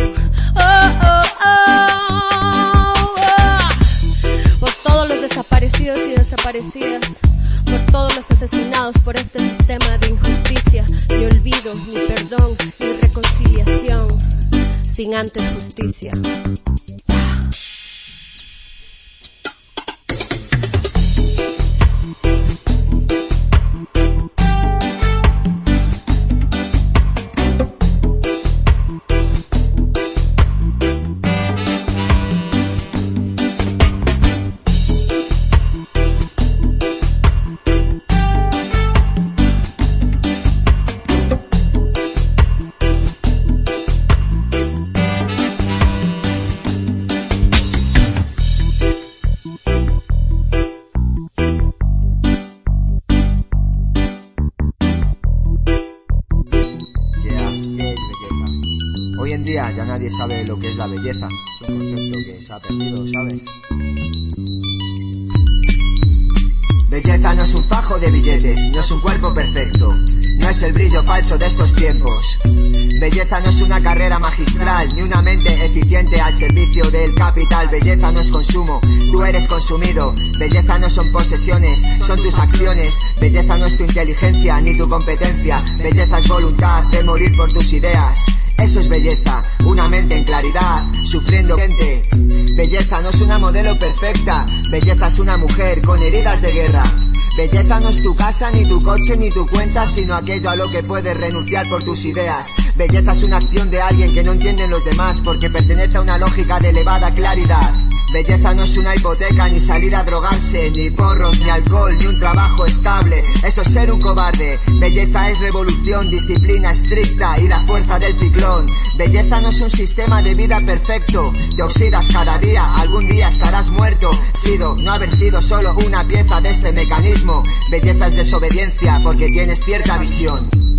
por todos los desaparecidos y desaparecidas, por todos los asesinados por este sistema de injusticia, ni olvido, ni perdón, ni reconciliación, sin antes justicia. Ya nadie sabe lo que es la belleza, es un concepto que se ha perdido, ¿sabes? Belleza no es un fajo de billetes, no es un cuerpo perfecto, no es el brillo falso de estos tiempos. Belleza no es una carrera magistral, ni una mente eficiente al servicio del capital. Belleza no es consumo, tú eres consumido. Belleza no son posesiones, son tus acciones. Belleza no es tu inteligencia, ni tu competencia. Belleza es voluntad de morir por tus ideas. Eso es belleza, una mente en claridad, sufriendo gente. Belleza no es una modelo perfecta, belleza es una mujer con heridas de guerra. Belleza no es tu casa, ni tu coche, ni tu cuenta, sino aquello a lo que puedes renunciar por tus ideas. Belleza es una acción de alguien que no entienden los demás, porque pertenece a una lógica de elevada claridad. Belleza no es una hipoteca, ni salir a drogarse, ni porros, ni alcohol, ni un trabajo estable. Eso es ser un cobarde. Belleza es revolución, disciplina estricta y la fuerza del ciclón. Belleza no es un sistema de vida perfecto. Te oxidas cada día, algún día estarás muerto. Sido, no haber sido solo una pieza de este mecanismo. Belleza es desobediencia porque tienes cierta visión.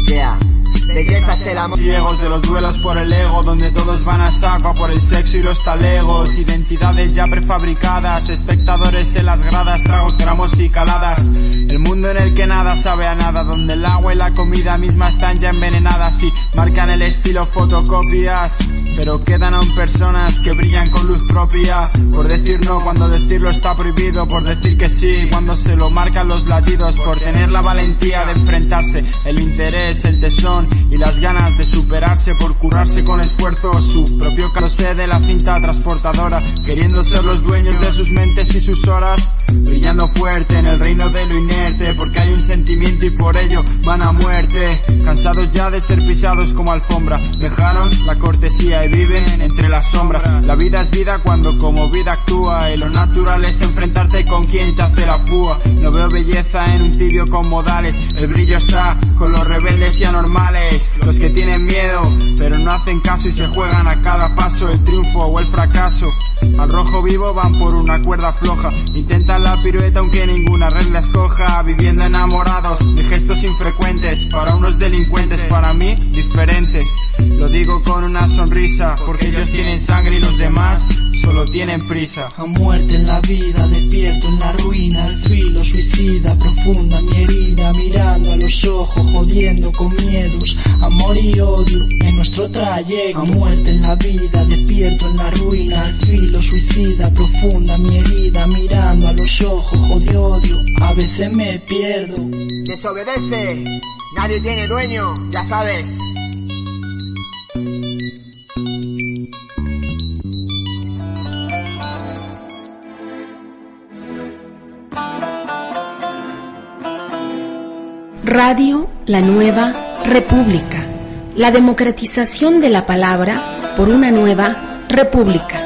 Yeah. Belleza es el amor. Ciegos de los duelos por el ego, donde todos van a saco a por el sexo y los talegos. Identidades ya prefabricadas, espectadores en las gradas, tragos, gramos y caladas. El mundo en el que nada sabe a nada, donde el agua y la comida misma están ya envenenadas y marcan el estilo fotocopias. Pero quedan aún personas que brillan con luz propia, por decir no cuando decirlo está prohibido, por decir que sí cuando se lo marcan los latidos, por tener la valentía de enfrentarse, el interés, el tesón y las ganas de superarse, por curarse con esfuerzo su propio carosé de la cinta transportadora, queriendo ser los dueños de sus mentes y sus horas, brillando fuerte en el reino de lo inerte, porque hay un sentimiento y por ello van a muerte, cansados ya de ser pisados como alfombra, dejaron la cortesía y viven entre las sombras. La vida es vida cuando como vida actúa, y lo natural es enfrentarte con quien te hace la púa. No veo belleza en un tibio con modales, el brillo está con los rebeldes y anormales, los que tienen miedo pero no hacen caso y se juegan a cada paso el triunfo o el fracaso. Al rojo vivo van por una cuerda floja, intentan la pirueta aunque ninguna regla escoja, viviendo enamorados de gestos infrecuentes, para unos delincuentes, para mí diferentes. Lo digo con una sonrisa, porque ellos tienen sangre y los demás solo tienen prisa. A muerte en la vida, despierto en la ruina, el filo suicida, profunda mi herida, mirando a los ojos, jodiendo con miedos, amor y odio en nuestro trayecto. A muerte en la vida, despierto en la ruina, el filo suicida, profunda mi herida, mirando a los ojos, jodio odio, a veces me pierdo. Desobedece, nadie tiene dueño, ya sabes. Radio La Nueva República. La democratización de la palabra por una nueva república.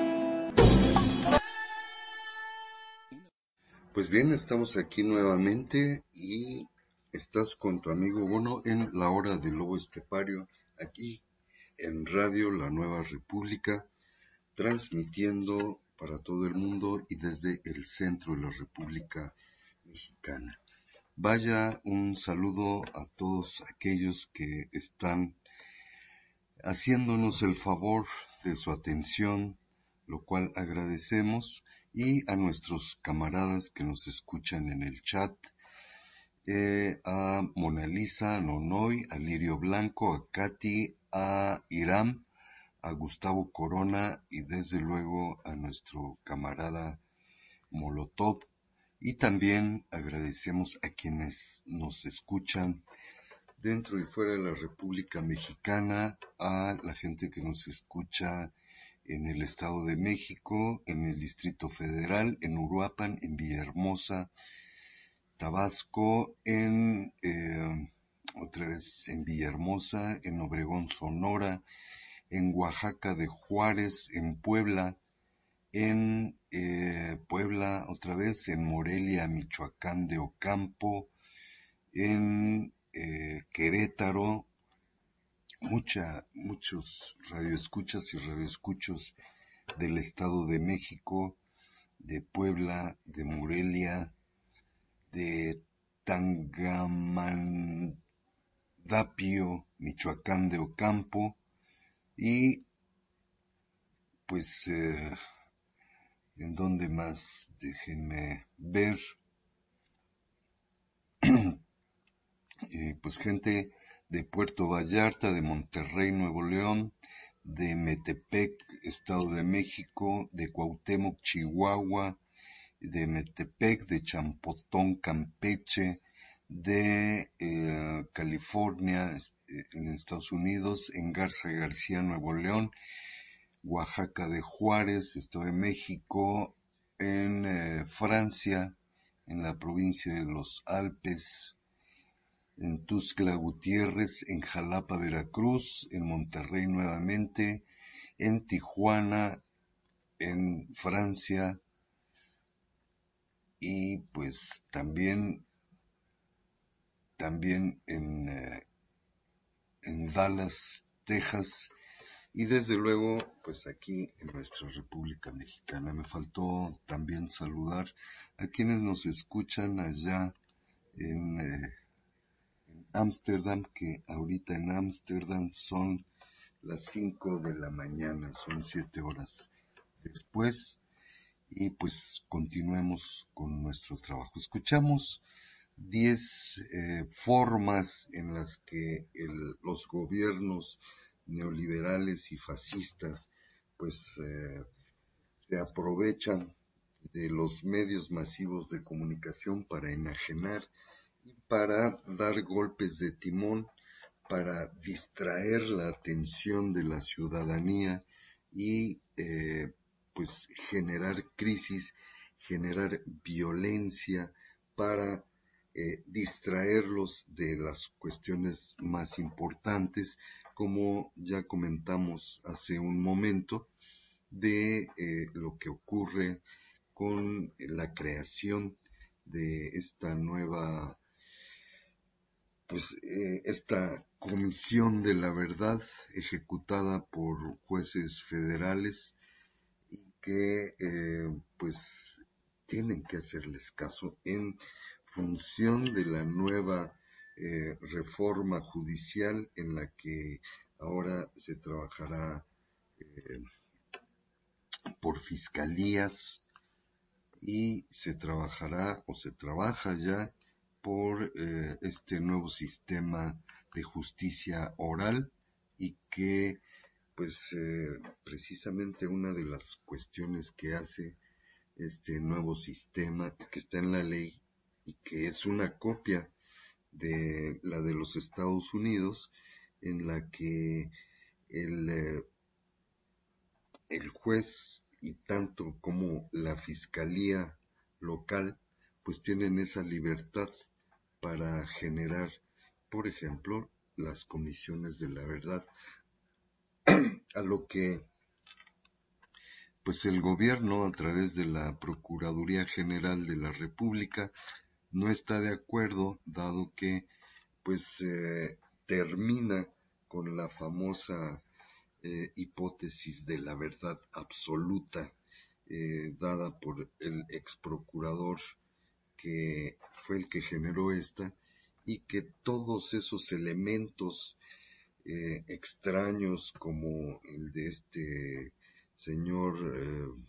Pues bien, estamos aquí nuevamente y estás con tu amigo Bono en La Hora del Lobo Estepario, aquí en Radio La Nueva República, transmitiendo para todo el mundo y desde el centro de la República Mexicana. Vaya un saludo a todos aquellos que están haciéndonos el favor de su atención, lo cual agradecemos, y a nuestros camaradas que nos escuchan en el chat, eh, a Mona Lisa, a Nonoy, a Lirio Blanco, a Katy, a Iram, a Gustavo Corona y desde luego a nuestro camarada Molotov. Y también agradecemos a quienes nos escuchan dentro y fuera de la República Mexicana, a la gente que nos escucha en el Estado de México, en el Distrito Federal, en Uruapan, en Villahermosa, Tabasco, en eh, otra vez en Villahermosa, en Obregón, Sonora, en Oaxaca de Juárez, en Puebla, en eh, Puebla, otra vez en Morelia, Michoacán de Ocampo, en eh, Querétaro, mucha, muchos radioescuchas y radioescuchos del Estado de México, de Puebla, de Morelia, de Tangamandapio, Michoacán de Ocampo, y pues eh, ¿en dónde más? Déjenme ver. eh, pues gente de Puerto Vallarta, de Monterrey, Nuevo León, de Metepec, Estado de México, de Cuauhtémoc, Chihuahua, de Metepec, de Champotón, Campeche, de eh, California, en Estados Unidos, en Garza García, Nuevo León, Oaxaca de Juárez, Estado de México, en eh, Francia, en la provincia de los Alpes, en Tuxtla Gutiérrez, en Jalapa, Veracruz, en Monterrey nuevamente, en Tijuana, en Francia, y pues también, también en, eh, en Dallas, Texas, y desde luego, pues aquí en nuestra República Mexicana. Me faltó también saludar a quienes nos escuchan allá en, eh, en Ámsterdam, que ahorita en Ámsterdam son las cinco de la mañana, son siete horas después, y pues continuemos con nuestro trabajo. Escuchamos diez eh, formas en las que el, los gobiernos neoliberales y fascistas pues eh, se aprovechan de los medios masivos de comunicación para enajenar y para dar golpes de timón, para distraer la atención de la ciudadanía y eh, pues generar crisis, generar violencia para eh, distraerlos de las cuestiones más importantes, como ya comentamos hace un momento, de eh, lo que ocurre con la creación de esta nueva, pues eh, esta Comisión de la Verdad ejecutada por jueces federales y que eh, pues tienen que hacerles caso en función de la nueva eh, reforma judicial en la que ahora se trabajará eh, por fiscalías y se trabajará o se trabaja ya por eh, este nuevo sistema de justicia oral, y que pues eh, precisamente una de las cuestiones que hace este nuevo sistema que está en la ley y que es una copia de la de los Estados Unidos, en la que el, eh, el juez y tanto como la fiscalía local pues tienen esa libertad para generar, por ejemplo, las comisiones de la verdad, a lo que pues el gobierno, a través de la Procuraduría General de la República, no está de acuerdo, dado que pues eh, termina con la famosa eh, hipótesis de la verdad absoluta eh, dada por el ex procurador, que fue el que generó esta, y que todos esos elementos eh, extraños como el de este señor eh,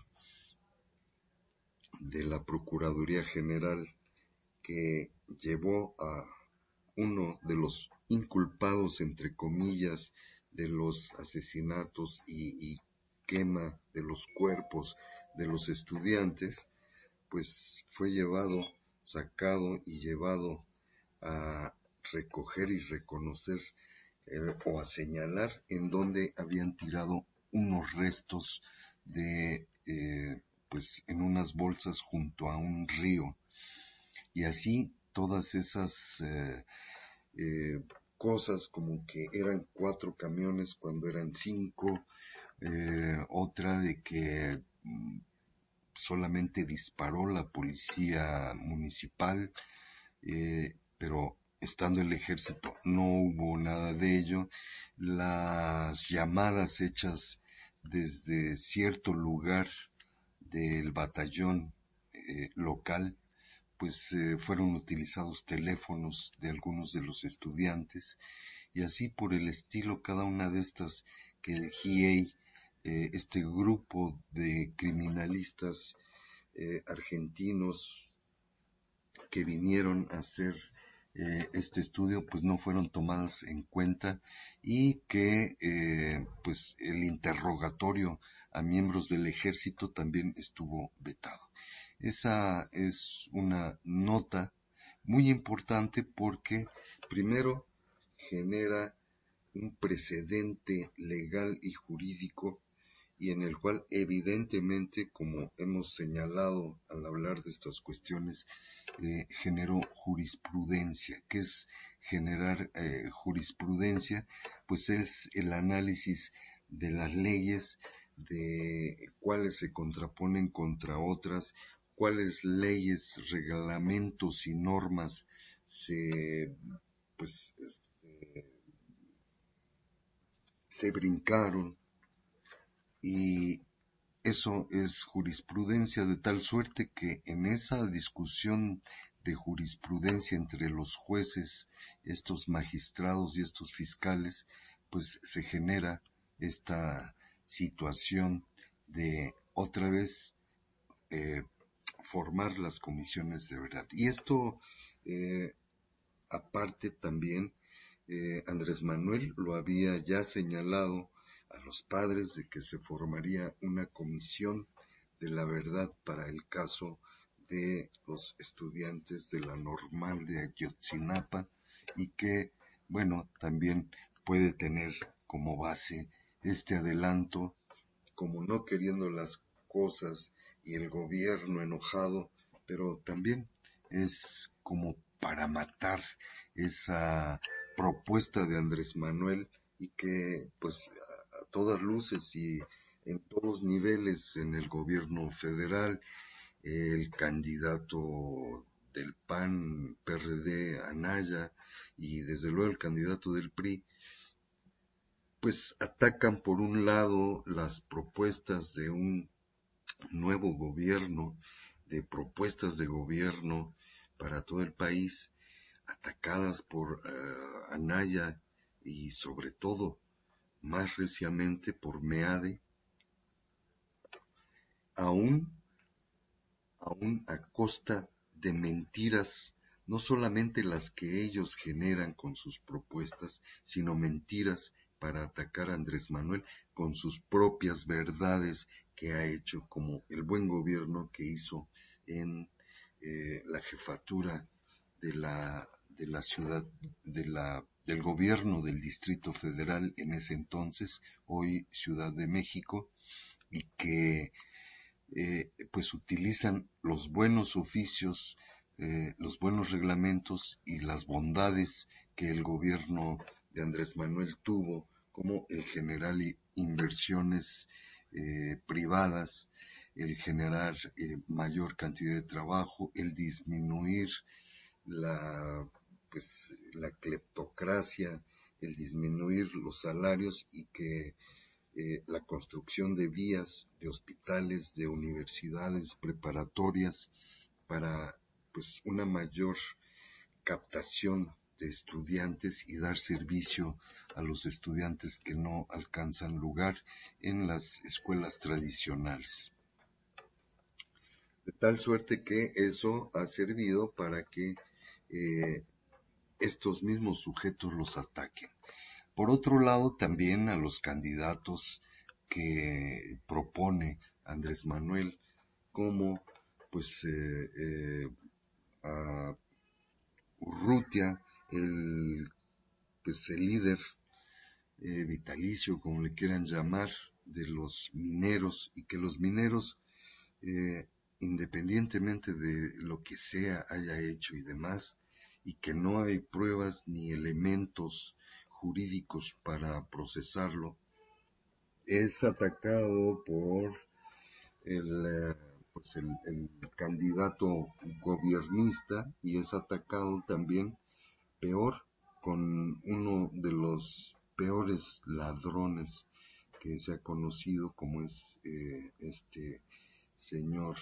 de la Procuraduría General, que llevó a uno de los inculpados, entre comillas, de los asesinatos y, y quema de los cuerpos de los estudiantes, pues fue llevado, sacado y llevado a recoger y reconocer eh, o a señalar en donde habían tirado unos restos de, eh, pues en unas bolsas junto a un río. Y así todas esas eh, eh, cosas, como que eran cuatro camiones cuando eran cinco, eh, otra de que mm, solamente disparó la policía municipal, eh, pero estando el ejército no hubo nada de ello. Las llamadas hechas desde cierto lugar del batallón eh, local, pues eh, fueron utilizados teléfonos de algunos de los estudiantes, y así por el estilo. Cada una de estas que el G A, eh, este grupo de criminalistas eh, argentinos que vinieron a hacer eh, este estudio, pues no fueron tomadas en cuenta, y que eh, pues el interrogatorio a miembros del ejército también estuvo vetado. Esa es una nota muy importante porque primero genera un precedente legal y jurídico, y en el cual evidentemente, como hemos señalado al hablar de estas cuestiones, eh, generó jurisprudencia. ¿Qué es generar eh, jurisprudencia? Pues es el análisis de las leyes, de cuáles se contraponen contra otras, cuáles leyes, reglamentos y normas se, pues, este, se brincaron, y eso es jurisprudencia, de tal suerte que en esa discusión de jurisprudencia entre los jueces, estos magistrados y estos fiscales, pues se genera esta situación de otra vez eh, formar las comisiones de verdad. Y esto, eh, aparte también, eh, Andrés Manuel lo había ya señalado a los padres de que se formaría una comisión de la verdad para el caso de los estudiantes de la Normal de Ayotzinapa y que, bueno, también puede tener como base este adelanto, como no queriendo las cosas y el gobierno enojado, pero también es como para matar esa propuesta de Andrés Manuel y que pues a, a todas luces y en todos niveles en el gobierno federal, el candidato del P A N, P R D, Anaya, y desde luego el candidato del P R I, pues atacan por un lado las propuestas de un nuevo gobierno, de propuestas de gobierno para todo el país, atacadas por uh, Anaya y sobre todo, más reciamente por MEADE, aún aún a costa de mentiras, no solamente las que ellos generan con sus propuestas, sino mentiras para atacar a Andrés Manuel con sus propias verdades que ha hecho, como el buen gobierno que hizo en eh, la jefatura de la de la ciudad, de la del gobierno del Distrito Federal en ese entonces, hoy Ciudad de México, y que Eh, pues utilizan los buenos oficios, eh, los buenos reglamentos y las bondades que el gobierno de Andrés Manuel tuvo, como el generar inversiones eh, privadas, el generar eh, mayor cantidad de trabajo, el disminuir la pues la cleptocracia, el disminuir los salarios y que Eh, la construcción de vías, de hospitales, de universidades preparatorias para pues una mayor captación de estudiantes y dar servicio a los estudiantes que no alcanzan lugar en las escuelas tradicionales. De tal suerte que eso ha servido para que eh, estos mismos sujetos los ataquen. Por otro lado, también a los candidatos que propone Andrés Manuel, como pues eh, eh, a Urrutia, el pues el líder eh, vitalicio, como le quieran llamar, de los mineros, y que los mineros, eh, independientemente de lo que sea haya hecho y demás, y que no hay pruebas ni elementos jurídicos para procesarlo, es atacado por el, pues el, el candidato gobiernista y es atacado también peor con uno de los peores ladrones que se ha conocido, como es eh, este señor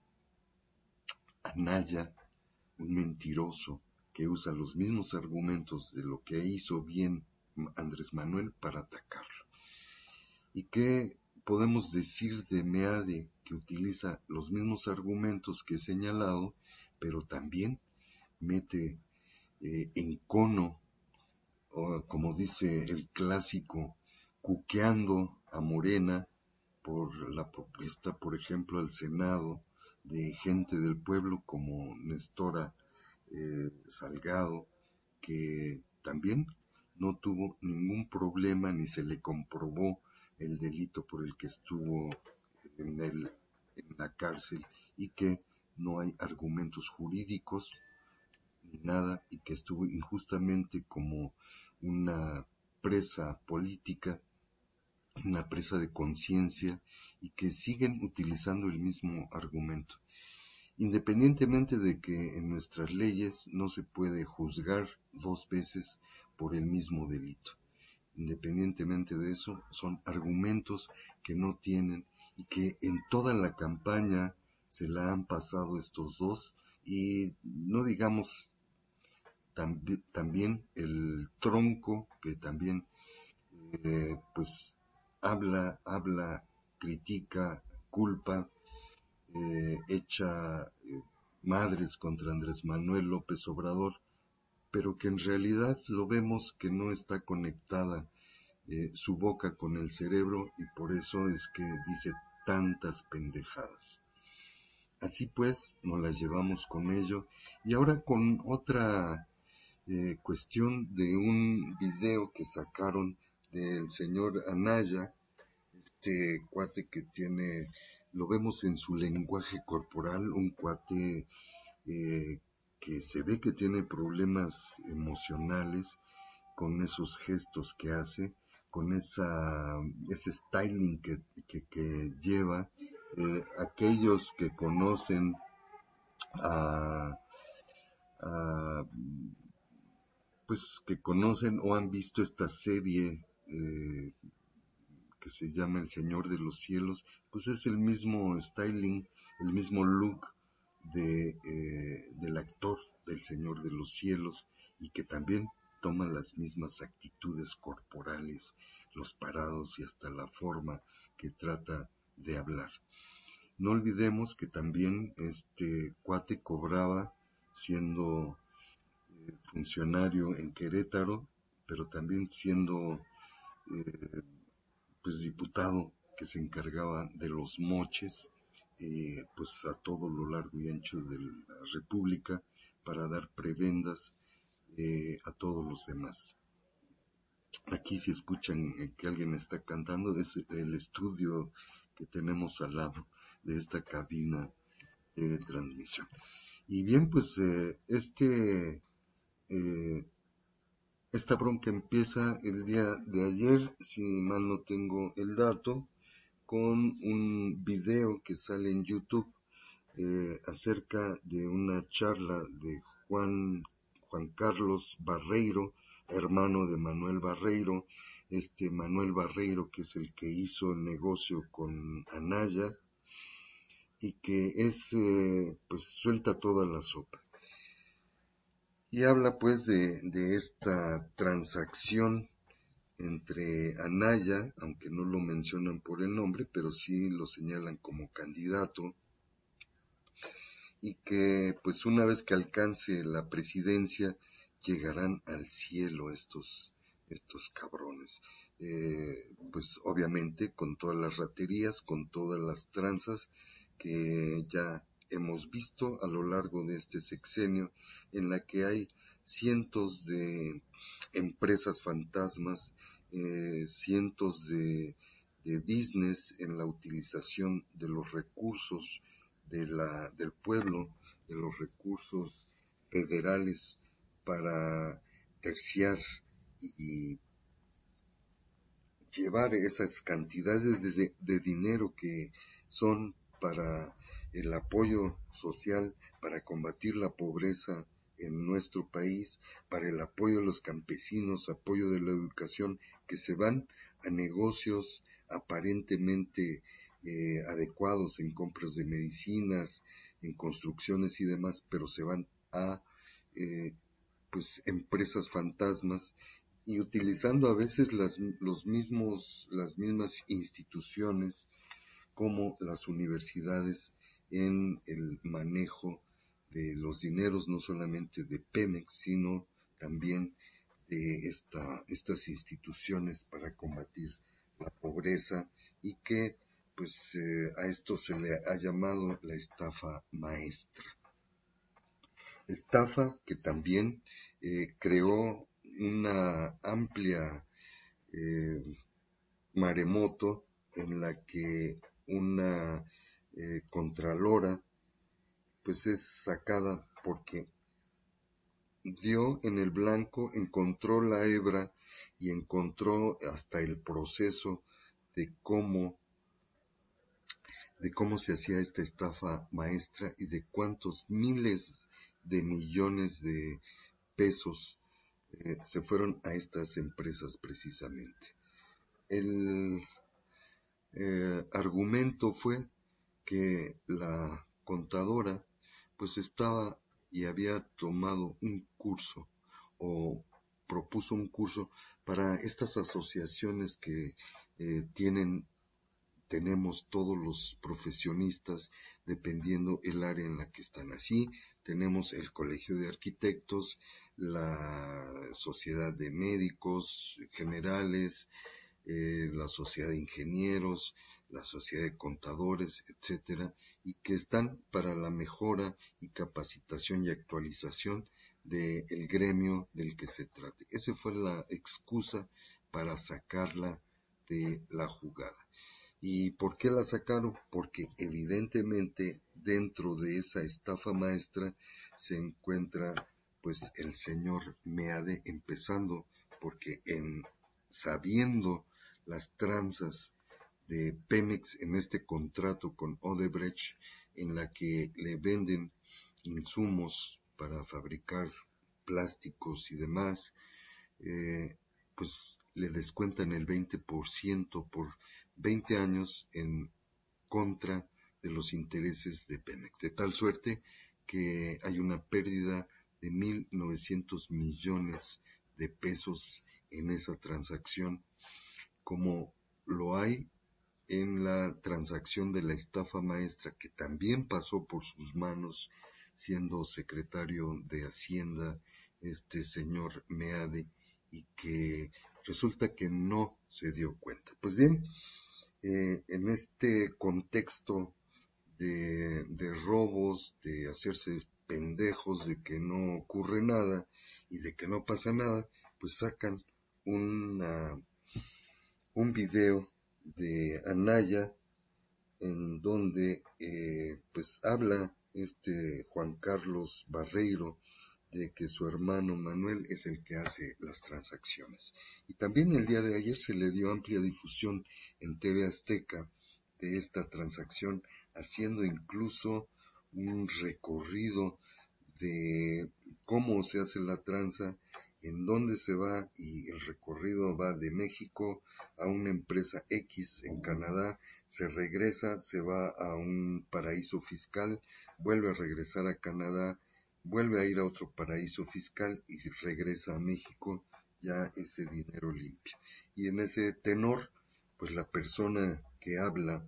Anaya, un mentiroso que usa los mismos argumentos de lo que hizo bien Andrés Manuel para atacarlo. ¿Y qué podemos decir de MEADE, que utiliza los mismos argumentos que he señalado, pero también mete eh, en cono, o como dice el clásico, cuqueando a Morena por la propuesta, por ejemplo, al Senado de gente del pueblo como Nestora eh, Salgado, que también no tuvo ningún problema ni se le comprobó el delito por el que estuvo en, el, en la cárcel y que no hay argumentos jurídicos ni nada y que estuvo injustamente como una presa política, una presa de conciencia y que siguen utilizando el mismo argumento. Independientemente de que en nuestras leyes no se puede juzgar dos veces por el mismo delito. Independientemente de eso, son argumentos que no tienen y que en toda la campaña se la han pasado estos dos y no digamos tambi- también el tronco que también eh, pues habla, habla, critica, culpa, eh, echa eh, madres contra Andrés Manuel López Obrador, pero que en realidad lo vemos que no está conectada eh, su boca con el cerebro y por eso es que dice tantas pendejadas. Así pues, nos las llevamos con ello y ahora con otra eh, cuestión de un video que sacaron del señor Anaya, este cuate que tiene, lo vemos en su lenguaje corporal, un cuate eh, que se ve que tiene problemas emocionales con esos gestos que hace, con esa ese styling que, que, que lleva. Eh, aquellos que conocen a, a pues que conocen o han visto esta serie eh, que se llama El Señor de los Cielos, pues es el mismo styling, el mismo look de eh, del actor del Señor de los Cielos y que también toma las mismas actitudes corporales, los parados y hasta la forma que trata de hablar. No olvidemos que también este cuate cobraba siendo eh, funcionario en Querétaro, pero también siendo eh, pues diputado que se encargaba de los moches, eh, pues a todo lo largo y ancho de la República para dar prebendas eh, a todos los demás. Aquí si escuchan eh, que alguien está cantando, es el estudio que tenemos al lado de esta cabina de transmisión. Y bien, pues eh, este eh, esta bronca empieza el día de ayer, si mal no tengo el dato, con un video que sale en YouTube eh, acerca de una charla de Juan Juan Carlos Barreiro, hermano de Manuel Barreiro, este Manuel Barreiro que es el que hizo el negocio con Anaya y que es eh, pues suelta toda la sopa. Y habla pues de, de esta transacción entre Anaya, aunque no lo mencionan por el nombre, pero sí lo señalan como candidato, y que pues una vez que alcance la presidencia llegarán al cielo estos, estos cabrones. Eh, pues obviamente con todas las raterías, con todas las tranzas que ya hemos visto a lo largo de este sexenio, en la que hay cientos de empresas fantasmas, eh, cientos de, de business en la utilización de los recursos de la, del pueblo, de los recursos federales para terciar y llevar esas cantidades de, de dinero que son para el apoyo social, para combatir la pobreza en nuestro país, para el apoyo a los campesinos, apoyo de la educación, que se van a negocios aparentemente eh, adecuados en compras de medicinas, en construcciones y demás, pero se van a eh, pues empresas fantasmas y utilizando a veces las los mismos las mismas instituciones como las universidades en el manejo de los dineros, no solamente de Pemex, sino también de esta, estas instituciones para combatir la pobreza y que pues eh, a esto se le ha llamado la estafa maestra. Estafa que también eh, creó una amplia eh, maremoto en la que una eh, contralora pues es sacada porque dio en el blanco, encontró la hebra y encontró hasta el proceso de cómo de cómo se hacía esta estafa maestra y de cuántos miles de millones de pesos eh, se fueron a estas empresas precisamente. El eh, argumento fue que la contadora pues estaba y había tomado un curso o propuso un curso para estas asociaciones que eh, tienen tenemos todos los profesionistas dependiendo el área en la que están. Así tenemos el Colegio de Arquitectos, la Sociedad de Médicos Generales, eh, la Sociedad de Ingenieros, la Sociedad de Contadores, etcétera, y que están para la mejora y capacitación y actualización del gremio del que se trate. Esa fue la excusa para sacarla de la jugada. ¿Y por qué la sacaron? Porque evidentemente dentro de esa estafa maestra se encuentra pues el señor Meade, empezando porque en sabiendo las tranzas de Pemex en este contrato con Odebrecht, en la que le venden insumos para fabricar plásticos y demás, eh, pues le descuentan el veinte por ciento por veinte años en contra de los intereses de Pemex, de tal suerte que hay una pérdida de mil novecientos millones de pesos en esa transacción, como lo hay en la transacción de la estafa maestra que también pasó por sus manos siendo secretario de Hacienda este señor Meade, y que resulta que no se dio cuenta. Pues bien, eh, en este contexto de, de robos, de hacerse pendejos, de que no ocurre nada y de que no pasa nada, pues sacan una, un video de Anaya en donde eh, pues habla este Juan Carlos Barreiro de que su hermano Manuel es el que hace las transacciones. Y también el día de ayer se le dio amplia difusión en T V Azteca de esta transacción, haciendo incluso un recorrido de cómo se hace la tranza, en dónde se va, y el recorrido va de México a una empresa X en Canadá, se regresa, se va a un paraíso fiscal, vuelve a regresar a Canadá, vuelve a ir a otro paraíso fiscal y regresa a México ya ese dinero limpio. Y en ese tenor, pues la persona que habla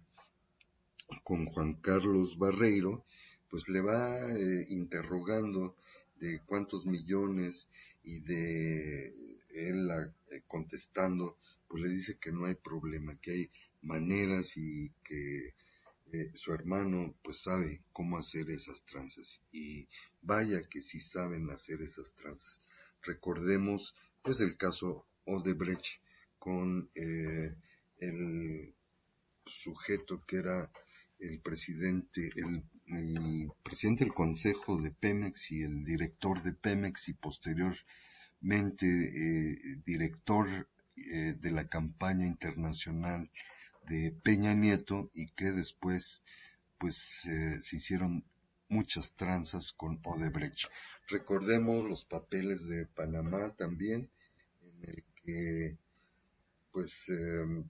con Juan Carlos Barreiro, pues le va eh, interrogando de cuántos millones, y de él eh, contestando, pues le dice que no hay problema, que hay maneras y que Eh, su hermano pues sabe cómo hacer esas tranzas, y vaya que sí saben hacer esas tranzas. Recordemos pues el caso Odebrecht con eh, el sujeto que era el presidente, el, el presidente del consejo de Pemex y el director de Pemex, y posteriormente eh, director eh, de la campaña internacional de Peña Nieto, y que después pues eh, se hicieron muchas tranzas con Odebrecht. Recordemos los papeles de Panamá también, en el que pues eh,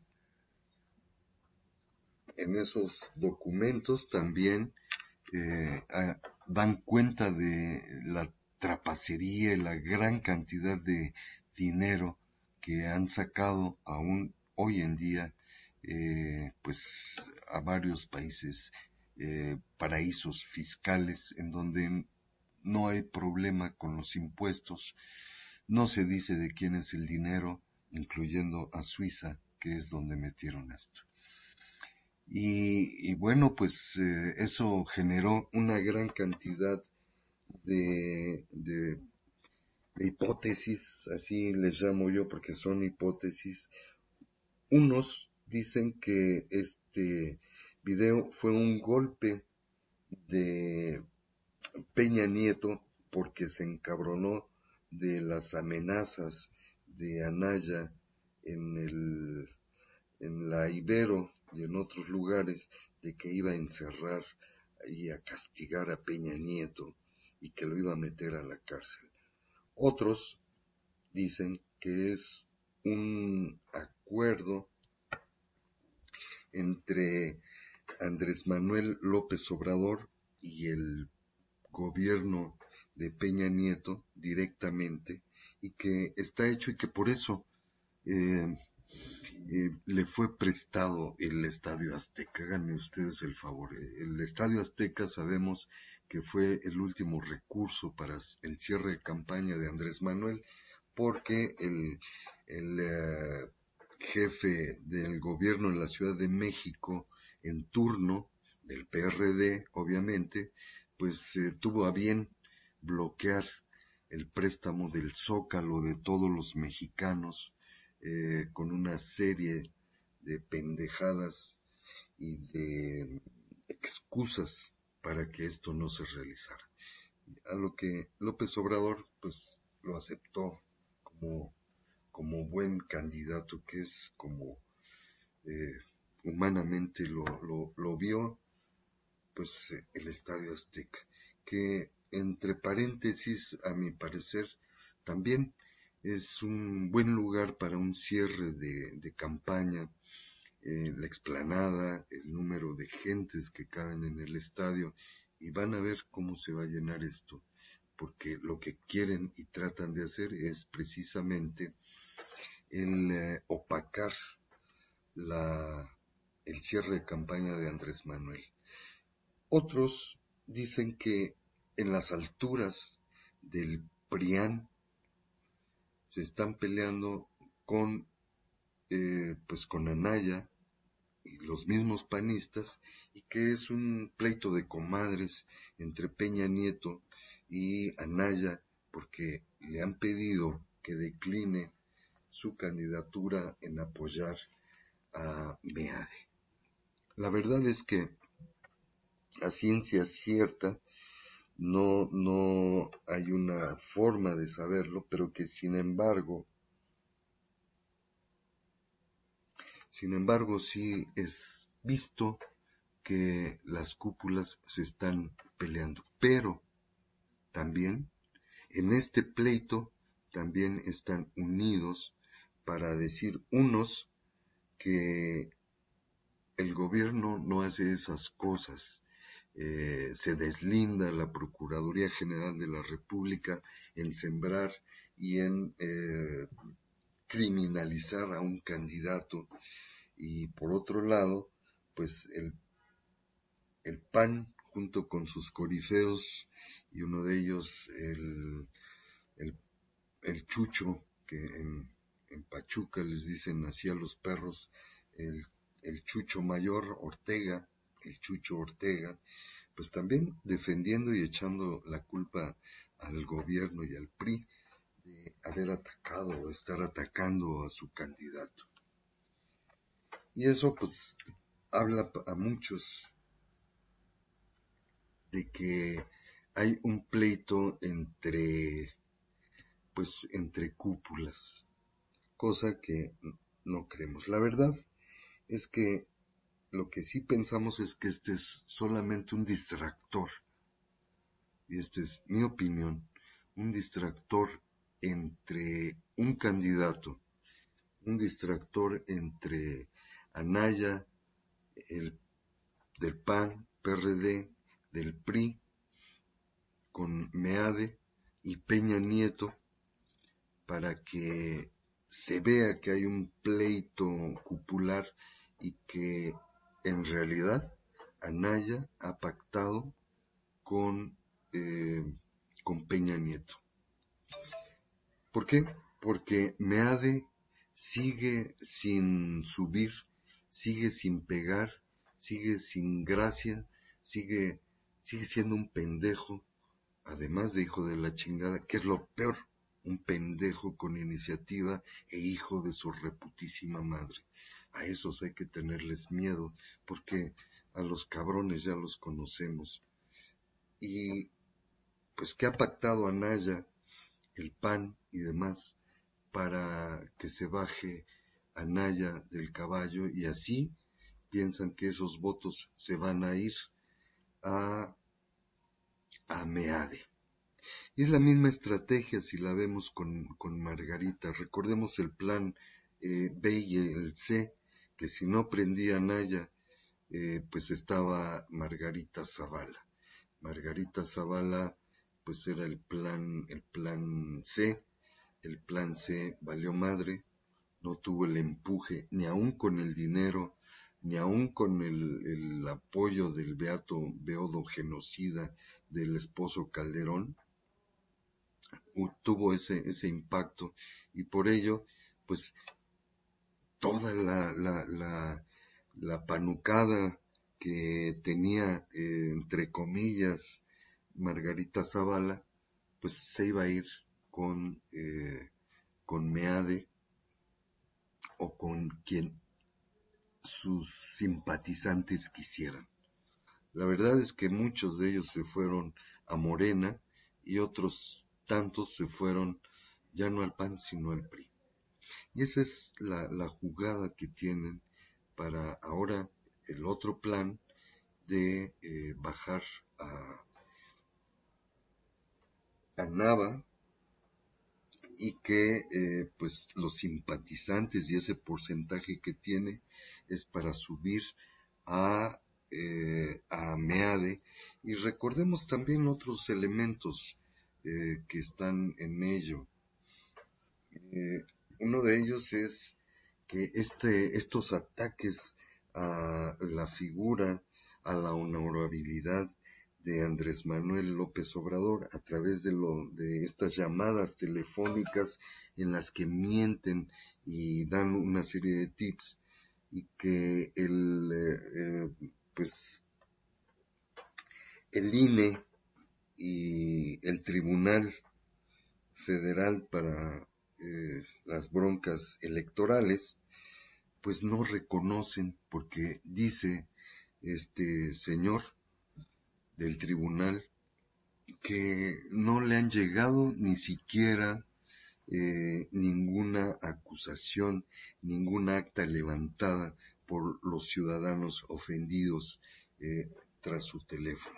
en esos documentos también eh, a, dan cuenta de la trapacería y la gran cantidad de dinero que han sacado aún hoy en día Eh, pues a varios países, eh, paraísos fiscales en donde no hay problema con los impuestos, no se dice de quién es el dinero, incluyendo a Suiza, que es donde metieron esto. Y, y bueno, pues eh, eso generó una gran cantidad de, de, de hipótesis, así les llamo yo porque son hipótesis. Unos dicen que este video fue un golpe de Peña Nieto porque se encabronó de las amenazas de Anaya en el, en la Ibero y en otros lugares, de que iba a encerrar y a castigar a Peña Nieto y que lo iba a meter a la cárcel. Otros dicen que es un acuerdo entre Andrés Manuel López Obrador y el gobierno de Peña Nieto directamente, y que está hecho y que por eso eh, eh, le fue prestado el Estadio Azteca. Háganme ustedes el favor. El Estadio Azteca sabemos que fue el último recurso para el cierre de campaña de Andrés Manuel, porque el, el uh, jefe del gobierno en la Ciudad de México, en turno, del P R D, obviamente, pues eh, tuvo a bien bloquear el préstamo del Zócalo de todos los mexicanos, eh, con una serie de pendejadas y de excusas para que esto no se realizara. A lo que López Obrador, pues, lo aceptó como, como buen candidato que es, como eh, humanamente lo, lo, lo vio, pues eh, el Estadio Azteca, que entre paréntesis, a mi parecer, también es un buen lugar para un cierre de, de campaña, eh, la explanada, el número de gentes que caben en el estadio, y van a ver cómo se va a llenar esto, porque lo que quieren y tratan de hacer es precisamente el eh, opacar la, el cierre de campaña de Andrés Manuel. Otros dicen que en las alturas del PRIAN se están peleando con, eh, pues con Anaya y los mismos panistas, y que es un pleito de comadres entre Peña Nieto y Anaya, porque le han pedido que decline su candidatura en apoyar a Meade. La verdad es que a ciencia cierta no, no hay una forma de saberlo, pero que sin embargo, sin embargo sí es visto que las cúpulas se están peleando. Pero también en este pleito también están unidos para decir unos que el gobierno no hace esas cosas. Eh, se deslinda la Procuraduría General de la República en sembrar y en eh, criminalizar a un candidato, y por otro lado, pues el, el P A N junto con sus corifeos, y uno de ellos el, el, el Chucho, que en, en Pachuca les dicen así a los perros, el, el Chucho Mayor Ortega, el Chucho Ortega, pues también defendiendo y echando la culpa al gobierno y al P R I de haber atacado o estar atacando a su candidato. Y eso pues habla a muchos de que hay un pleito entre, pues entre cúpulas, cosa que no creemos. La verdad es que lo que sí pensamos es que este es solamente un distractor, y esta es mi opinión, un distractor entre un candidato, un distractor entre Anaya, el del P A N, P R D, del P R I, con Meade y Peña Nieto, para que se vea que hay un pleito cupular y que en realidad Anaya ha pactado con, eh, con Peña Nieto. ¿Por qué? Porque Meade sigue sin subir, sigue sin pegar, sigue sin gracia, sigue, sigue siendo un pendejo, además de hijo de la chingada, que es lo peor, un pendejo con iniciativa e hijo de su reputísima madre. A esos hay que tenerles miedo, porque a los cabrones ya los conocemos. Y pues que ha pactado Anaya, el P A N y demás, para que se baje Anaya del caballo, y así piensan que esos votos se van a ir a, a Meade. Y es la misma estrategia si la vemos con, con Margarita. Recordemos el plan eh, B y el C, que si no prendía Anaya, eh, pues estaba Margarita Zavala. Margarita Zavala, pues era el plan, el plan C. El plan C valió madre, no tuvo el empuje, ni aún con el dinero, ni aún con el, el apoyo del beato beodo genocida del esposo Calderón, tuvo ese, ese impacto, y por ello, pues, toda la, la, la, la panucada que tenía, eh, entre comillas, Margarita Zavala, pues se iba a ir con, eh, con Meade, o con quien sus simpatizantes quisieran. La verdad es que muchos de ellos se fueron a Morena, y otros tantos se fueron ya no al P A N, sino al P R I. Y esa es la, la jugada que tienen para ahora el otro plan de eh, bajar a, a Nava, y que eh, pues los simpatizantes y ese porcentaje que tiene es para subir a, eh, a Meade. Y recordemos también otros elementos eh, que están en ello. Eh, uno de ellos es que este, estos ataques a la figura, a la honorabilidad de Andrés Manuel López Obrador a través de lo de estas llamadas telefónicas en las que mienten y dan una serie de tips, y que el eh, eh, pues el I N E y el Tribunal Federal para eh, las broncas electorales pues no reconocen, porque dice este señor del tribunal que no le han llegado ni siquiera eh, ninguna acusación, ningún acta levantada por los ciudadanos ofendidos eh, tras su teléfono.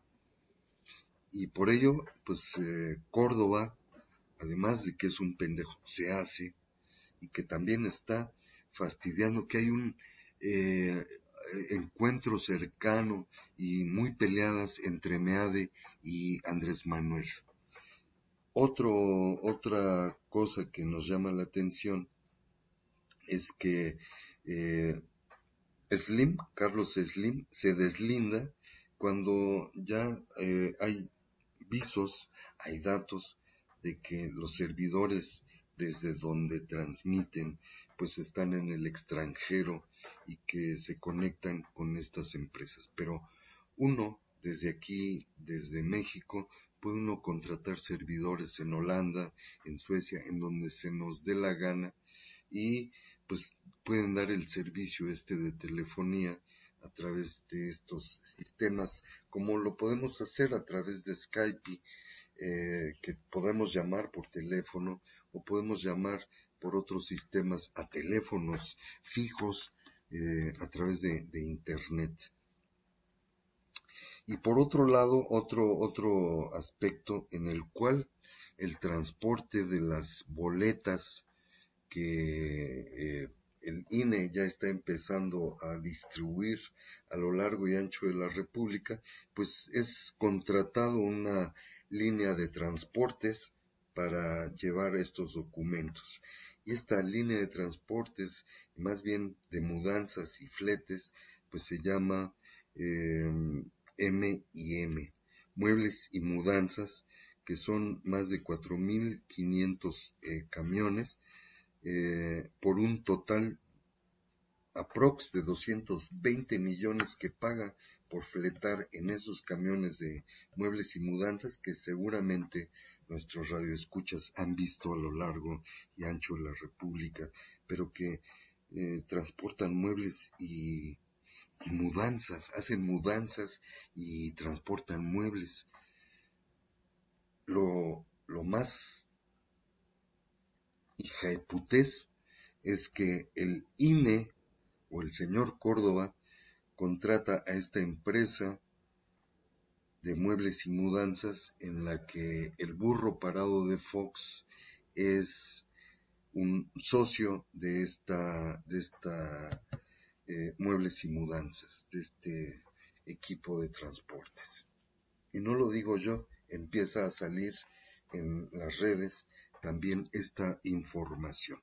Y por ello, pues eh, Córdoba, además de que es un pendejo, se hace, y que también está fastidiando que hay un eh, encuentro cercano y muy peleadas entre Meade y Andrés Manuel. Otro, otra cosa que nos llama la atención es que eh, Slim, Carlos Slim, se deslinda cuando ya eh, hay visos, hay datos de que los servidores desde donde transmiten pues están en el extranjero y que se conectan con estas empresas. Pero uno desde aquí, desde México, puede uno contratar servidores en Holanda, en Suecia, en donde se nos dé la gana, y pues pueden dar el servicio este de telefonía a través de estos sistemas, como lo podemos hacer a través de Skype, eh, que podemos llamar por teléfono, o podemos llamar por otros sistemas a teléfonos fijos eh, a través de, de internet. Y por otro lado, otro, otro aspecto en el cual el transporte de las boletas que eh, el I N E ya está empezando a distribuir a lo largo y ancho de la República, pues es contratado una línea de transportes para llevar estos documentos. Y esta línea de transportes, más bien de mudanzas y fletes, pues se llama eh, M y M, Muebles y Mudanzas, que son más de cuatro mil quinientos eh, camiones, eh, por un total aprox de doscientos veinte millones que paga por fletar en esos camiones de muebles y mudanzas, que seguramente nuestros radioescuchas han visto a lo largo y ancho de la República, pero que eh, transportan muebles y, y mudanzas, hacen mudanzas y transportan muebles. Lo, lo más hijaeputés es que el I N E o el señor Córdoba contrata a esta empresa de muebles y mudanzas en la que el burro parado de Fox es un socio de esta, de esta eh, muebles y mudanzas, de este equipo de transportes. y no lo digo yo, empieza a salir en las redes también esta información.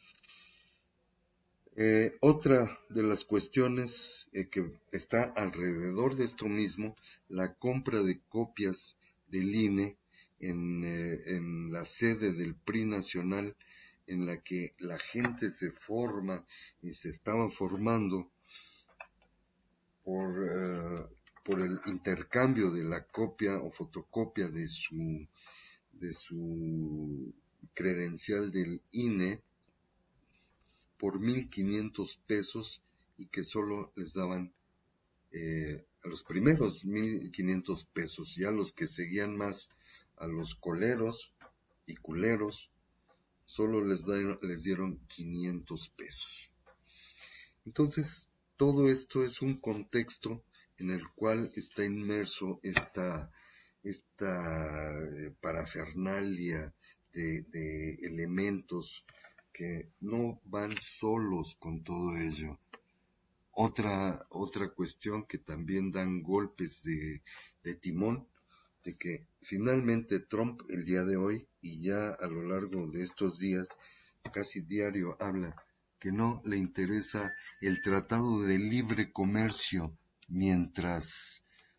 Eh, otra de las cuestiones eh, que está alrededor de esto mismo, la compra de copias del I N E en, eh, en la sede del P R I nacional, en la que la gente se forma y se estaba formando por, uh, por el intercambio de la copia o fotocopia de su, de su credencial del I N E por mil quinientos pesos, y que solo les daban eh, a los primeros mil quinientos pesos, y a los que seguían más, a los coleros y culeros, solo les, da, les dieron quinientos pesos. Entonces, todo esto es un contexto en el cual está inmerso esta, esta parafernalia de, de elementos que no van solos con todo ello. Otra, otra cuestión que también dan golpes de, de timón, de que finalmente Trump el día de hoy y ya a lo largo de estos días casi diario habla que no le interesa el tratado de libre comercio mientras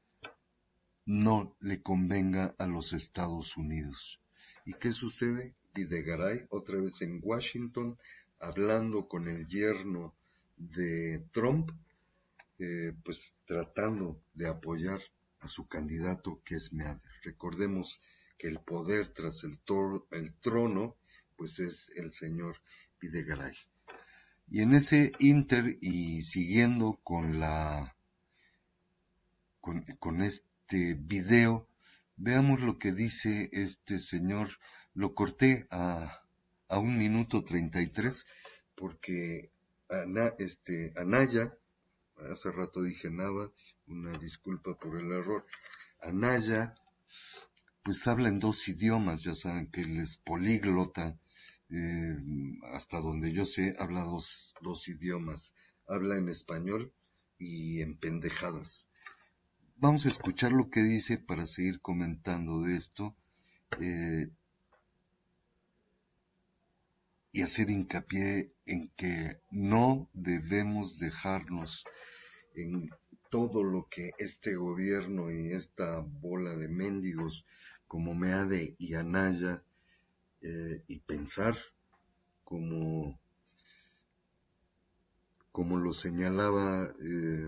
no le convenga a los Estados Unidos. ¿Y qué sucede? Videgaray otra vez en Washington hablando con el yerno de Trump, eh, pues tratando de apoyar a su candidato, que es Meade. Recordemos que el poder tras el, tor- el trono, pues es el señor Videgaray. Y en ese inter, y siguiendo con la, con, con este video, veamos lo que dice este señor. Lo corté a, a un minuto treinta y tres, porque Ana, este, Anaya, hace rato dije Nava, una disculpa por el error, Anaya, pues habla en dos idiomas, ya saben que él es políglota, eh, hasta donde yo sé, habla dos, dos idiomas, habla en español y en pendejadas. Vamos a escuchar lo que dice para seguir comentando de esto, eh, y hacer hincapié en que no debemos dejarnos en todo lo que este gobierno y esta bola de mendigos como Meade y Anaya, eh, y pensar como, como lo señalaba eh,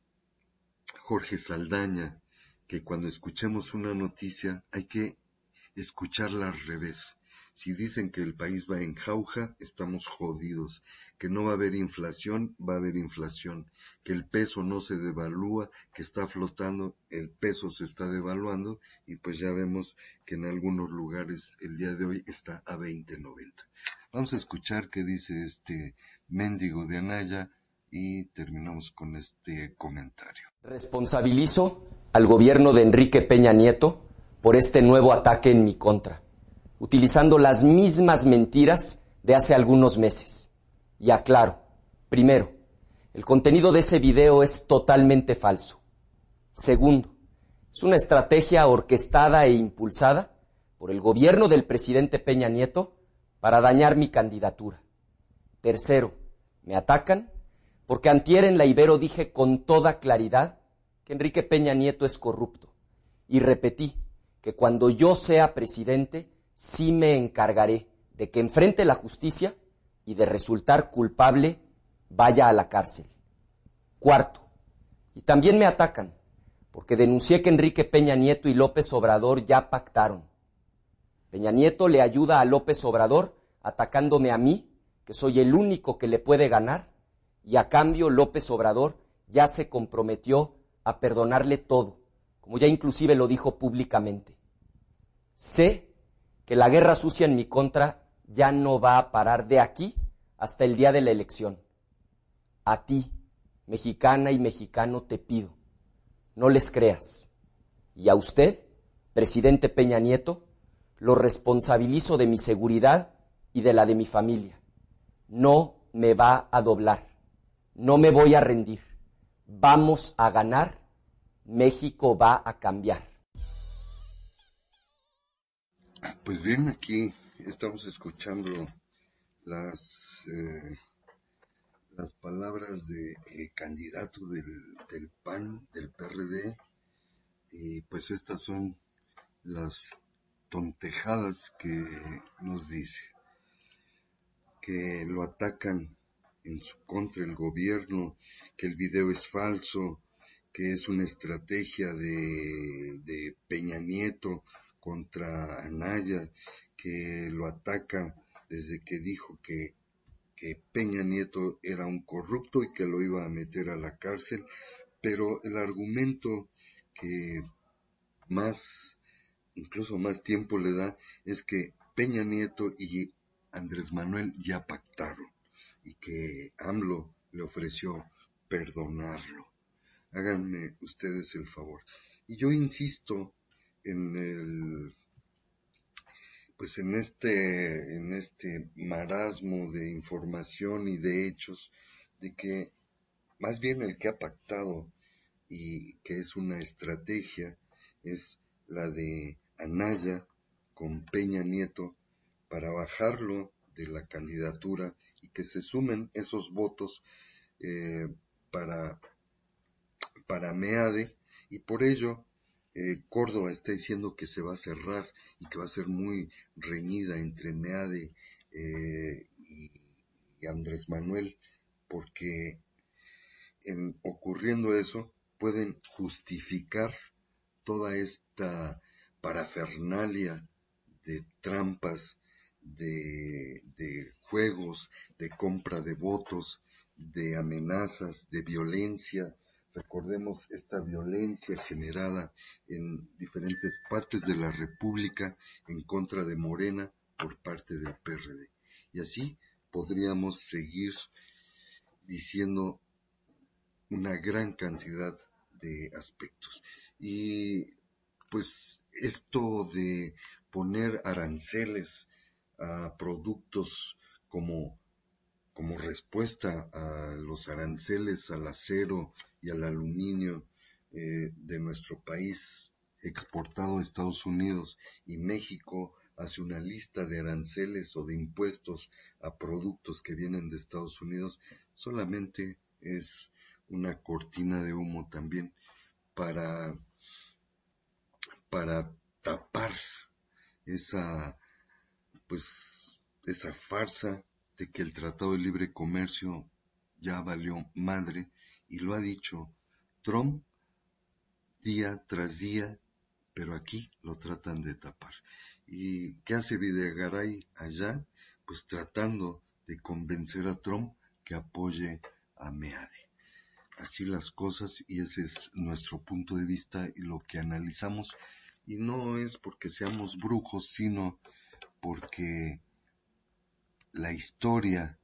Jorge Saldaña, que cuando escuchemos una noticia hay que escucharla al revés. Si dicen que el país va en jauja, estamos jodidos. Que no va a haber inflación, va a haber inflación. Que el peso no se devalúa, que está flotando, el peso se está devaluando, y pues ya vemos que en algunos lugares el día de hoy está a veinte noventa. Vamos a escuchar qué dice este mendigo de Anaya y terminamos con este comentario. Responsabilizo al gobierno de Enrique Peña Nieto por este nuevo ataque en mi contra, utilizando las mismas mentiras de hace algunos meses. Y aclaro, primero, el contenido de ese video es totalmente falso. Segundo, es una estrategia orquestada e impulsada por el gobierno del presidente Peña Nieto para dañar mi candidatura. Tercero, me atacan porque antier en la Ibero dije con toda claridad que Enrique Peña Nieto es corrupto. Y repetí que cuando yo sea presidente, sí me encargaré de que enfrente la justicia y de resultar culpable vaya a la cárcel. Cuarto, y también me atacan porque denuncié que Enrique Peña Nieto y López Obrador ya pactaron. Peña Nieto le ayuda a López Obrador atacándome a mí, que soy el único que le puede ganar, y a cambio López Obrador ya se comprometió a perdonarle todo, como ya inclusive lo dijo públicamente. Sé que la guerra sucia en mi contra ya no va a parar de aquí hasta el día de la elección. A ti, mexicana y mexicano, te pido, no les creas. Y a usted, presidente Peña Nieto, lo responsabilizo de mi seguridad y de la de mi familia. No me va a doblar, no me voy a rendir. Vamos a ganar, México va a cambiar. Pues bien, aquí estamos escuchando las eh, las palabras de eh, candidato del, del P A N, del P R D, y pues estas son las tontejadas que nos dice, que lo atacan en su contra el gobierno, que el video es falso, que es una estrategia de, de Peña Nieto contra Anaya, que lo ataca desde que dijo que, que Peña Nieto era un corrupto y que lo iba a meter a la cárcel, pero el argumento que más, incluso más tiempo le da, es que Peña Nieto y Andrés Manuel ya pactaron y que AMLO le ofreció perdonarlo. Háganme ustedes el favor. Y yo insisto en el, pues en este, en este marasmo de información y de hechos, de que más bien el que ha pactado y que es una estrategia es la de Anaya con Peña Nieto para bajarlo de la candidatura y que se sumen esos votos eh, para para MEADE, y por ello eh, Córdoba está diciendo que se va a cerrar y que va a ser muy reñida entre MEADE eh, y, y Andrés Manuel, porque en ocurriendo eso pueden justificar toda esta parafernalia de trampas, de, de juegos, de compra de votos, de amenazas, de violencia. Recordemos esta violencia generada en diferentes partes de la República en contra de Morena por parte del P R D. Y así podríamos seguir diciendo una gran cantidad de aspectos. Y pues esto de poner aranceles a productos como como respuesta a los aranceles al acero y al aluminio eh, de nuestro país exportado a Estados Unidos, y México hace una lista de aranceles o de impuestos a productos que vienen de Estados Unidos, solamente es una cortina de humo también para para tapar esa pues esa farsa de que el Tratado de Libre Comercio ya valió madre, y lo ha dicho Trump día tras día, pero aquí lo tratan de tapar. ¿Y qué hace Videgaray allá? Pues tratando de convencer a Trump que apoye a MEADE. Así las cosas, y ese es nuestro punto de vista y lo que analizamos, y no es porque seamos brujos, sino porque la historia,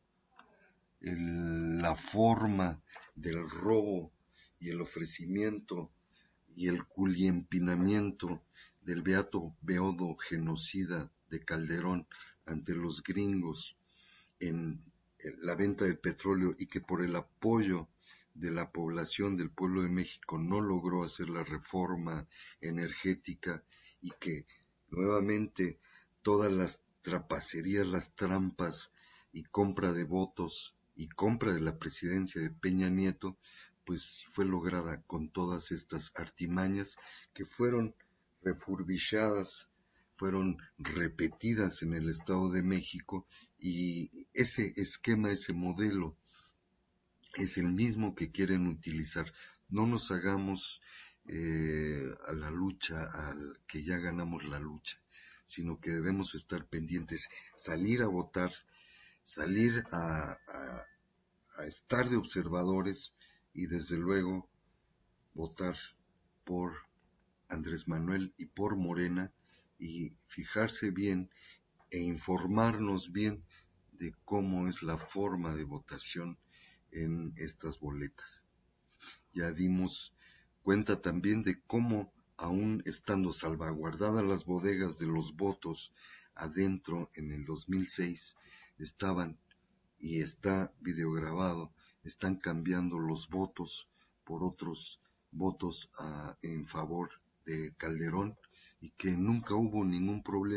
el, la forma del robo y el ofrecimiento y el culiempinamiento del beato Beodo genocida de Calderón ante los gringos en la venta del petróleo, y que por el apoyo de la población del pueblo de México no logró hacer la reforma energética, y que nuevamente todas las trapacerías, las trampas y compra de votos y compra de la presidencia de Peña Nieto, pues fue lograda con todas estas artimañas que fueron refurbishadas, fueron repetidas en el Estado de México, y ese esquema, ese modelo es el mismo que quieren utilizar. No nos hagamos eh, a la lucha, al que ya ganamos la lucha, sino que debemos estar pendientes, salir a votar, salir a, a, a estar de observadores, y desde luego votar por Andrés Manuel y por Morena, y fijarse bien e informarnos bien de cómo es la forma de votación en estas boletas. Ya dimos cuenta también de cómo, aún estando salvaguardadas las bodegas de los votos adentro en el dos mil seis, estaban, y está videograbado, están cambiando los votos por otros votos uh, en favor de Calderón, y que nunca hubo ningún problema,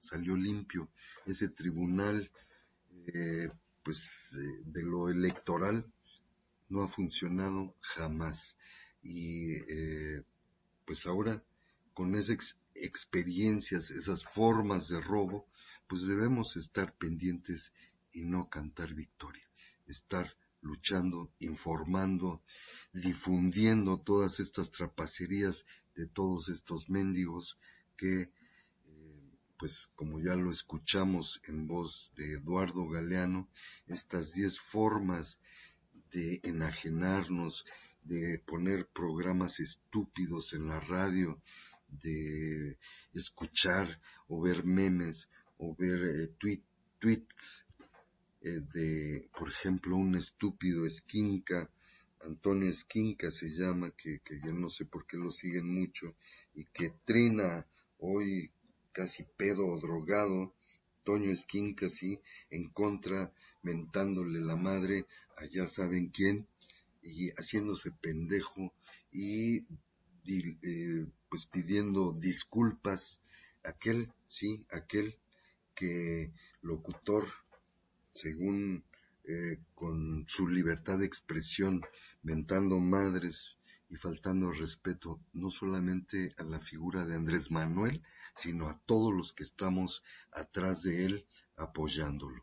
salió limpio. Ese tribunal, eh, pues, eh, de lo electoral no ha funcionado jamás. Y, eh, pues ahora, con esas ex- experiencias, esas formas de robo, pues debemos estar pendientes y no cantar victoria. Estar luchando, informando, difundiendo todas estas trapacerías de todos estos mendigos que, eh, pues como ya lo escuchamos en voz de Eduardo Galeano, estas diez formas de enajenarnos, de poner programas estúpidos en la radio, de escuchar o ver memes o ver eh, tweet, tweets eh, de, por ejemplo, un estúpido Esquinca, Antonio Esquinca se llama, que, que yo no sé por qué lo siguen mucho, y que trina hoy casi pedo o drogado, Toño Esquinca, sí, en contra, mentándole la madre a ya saben quién, y haciéndose pendejo, y, y eh, pues pidiendo disculpas, aquel, sí, aquel que locutor, según eh, con su libertad de expresión, mentando madres y faltando respeto no solamente a la figura de Andrés Manuel, sino a todos los que estamos atrás de él apoyándolo.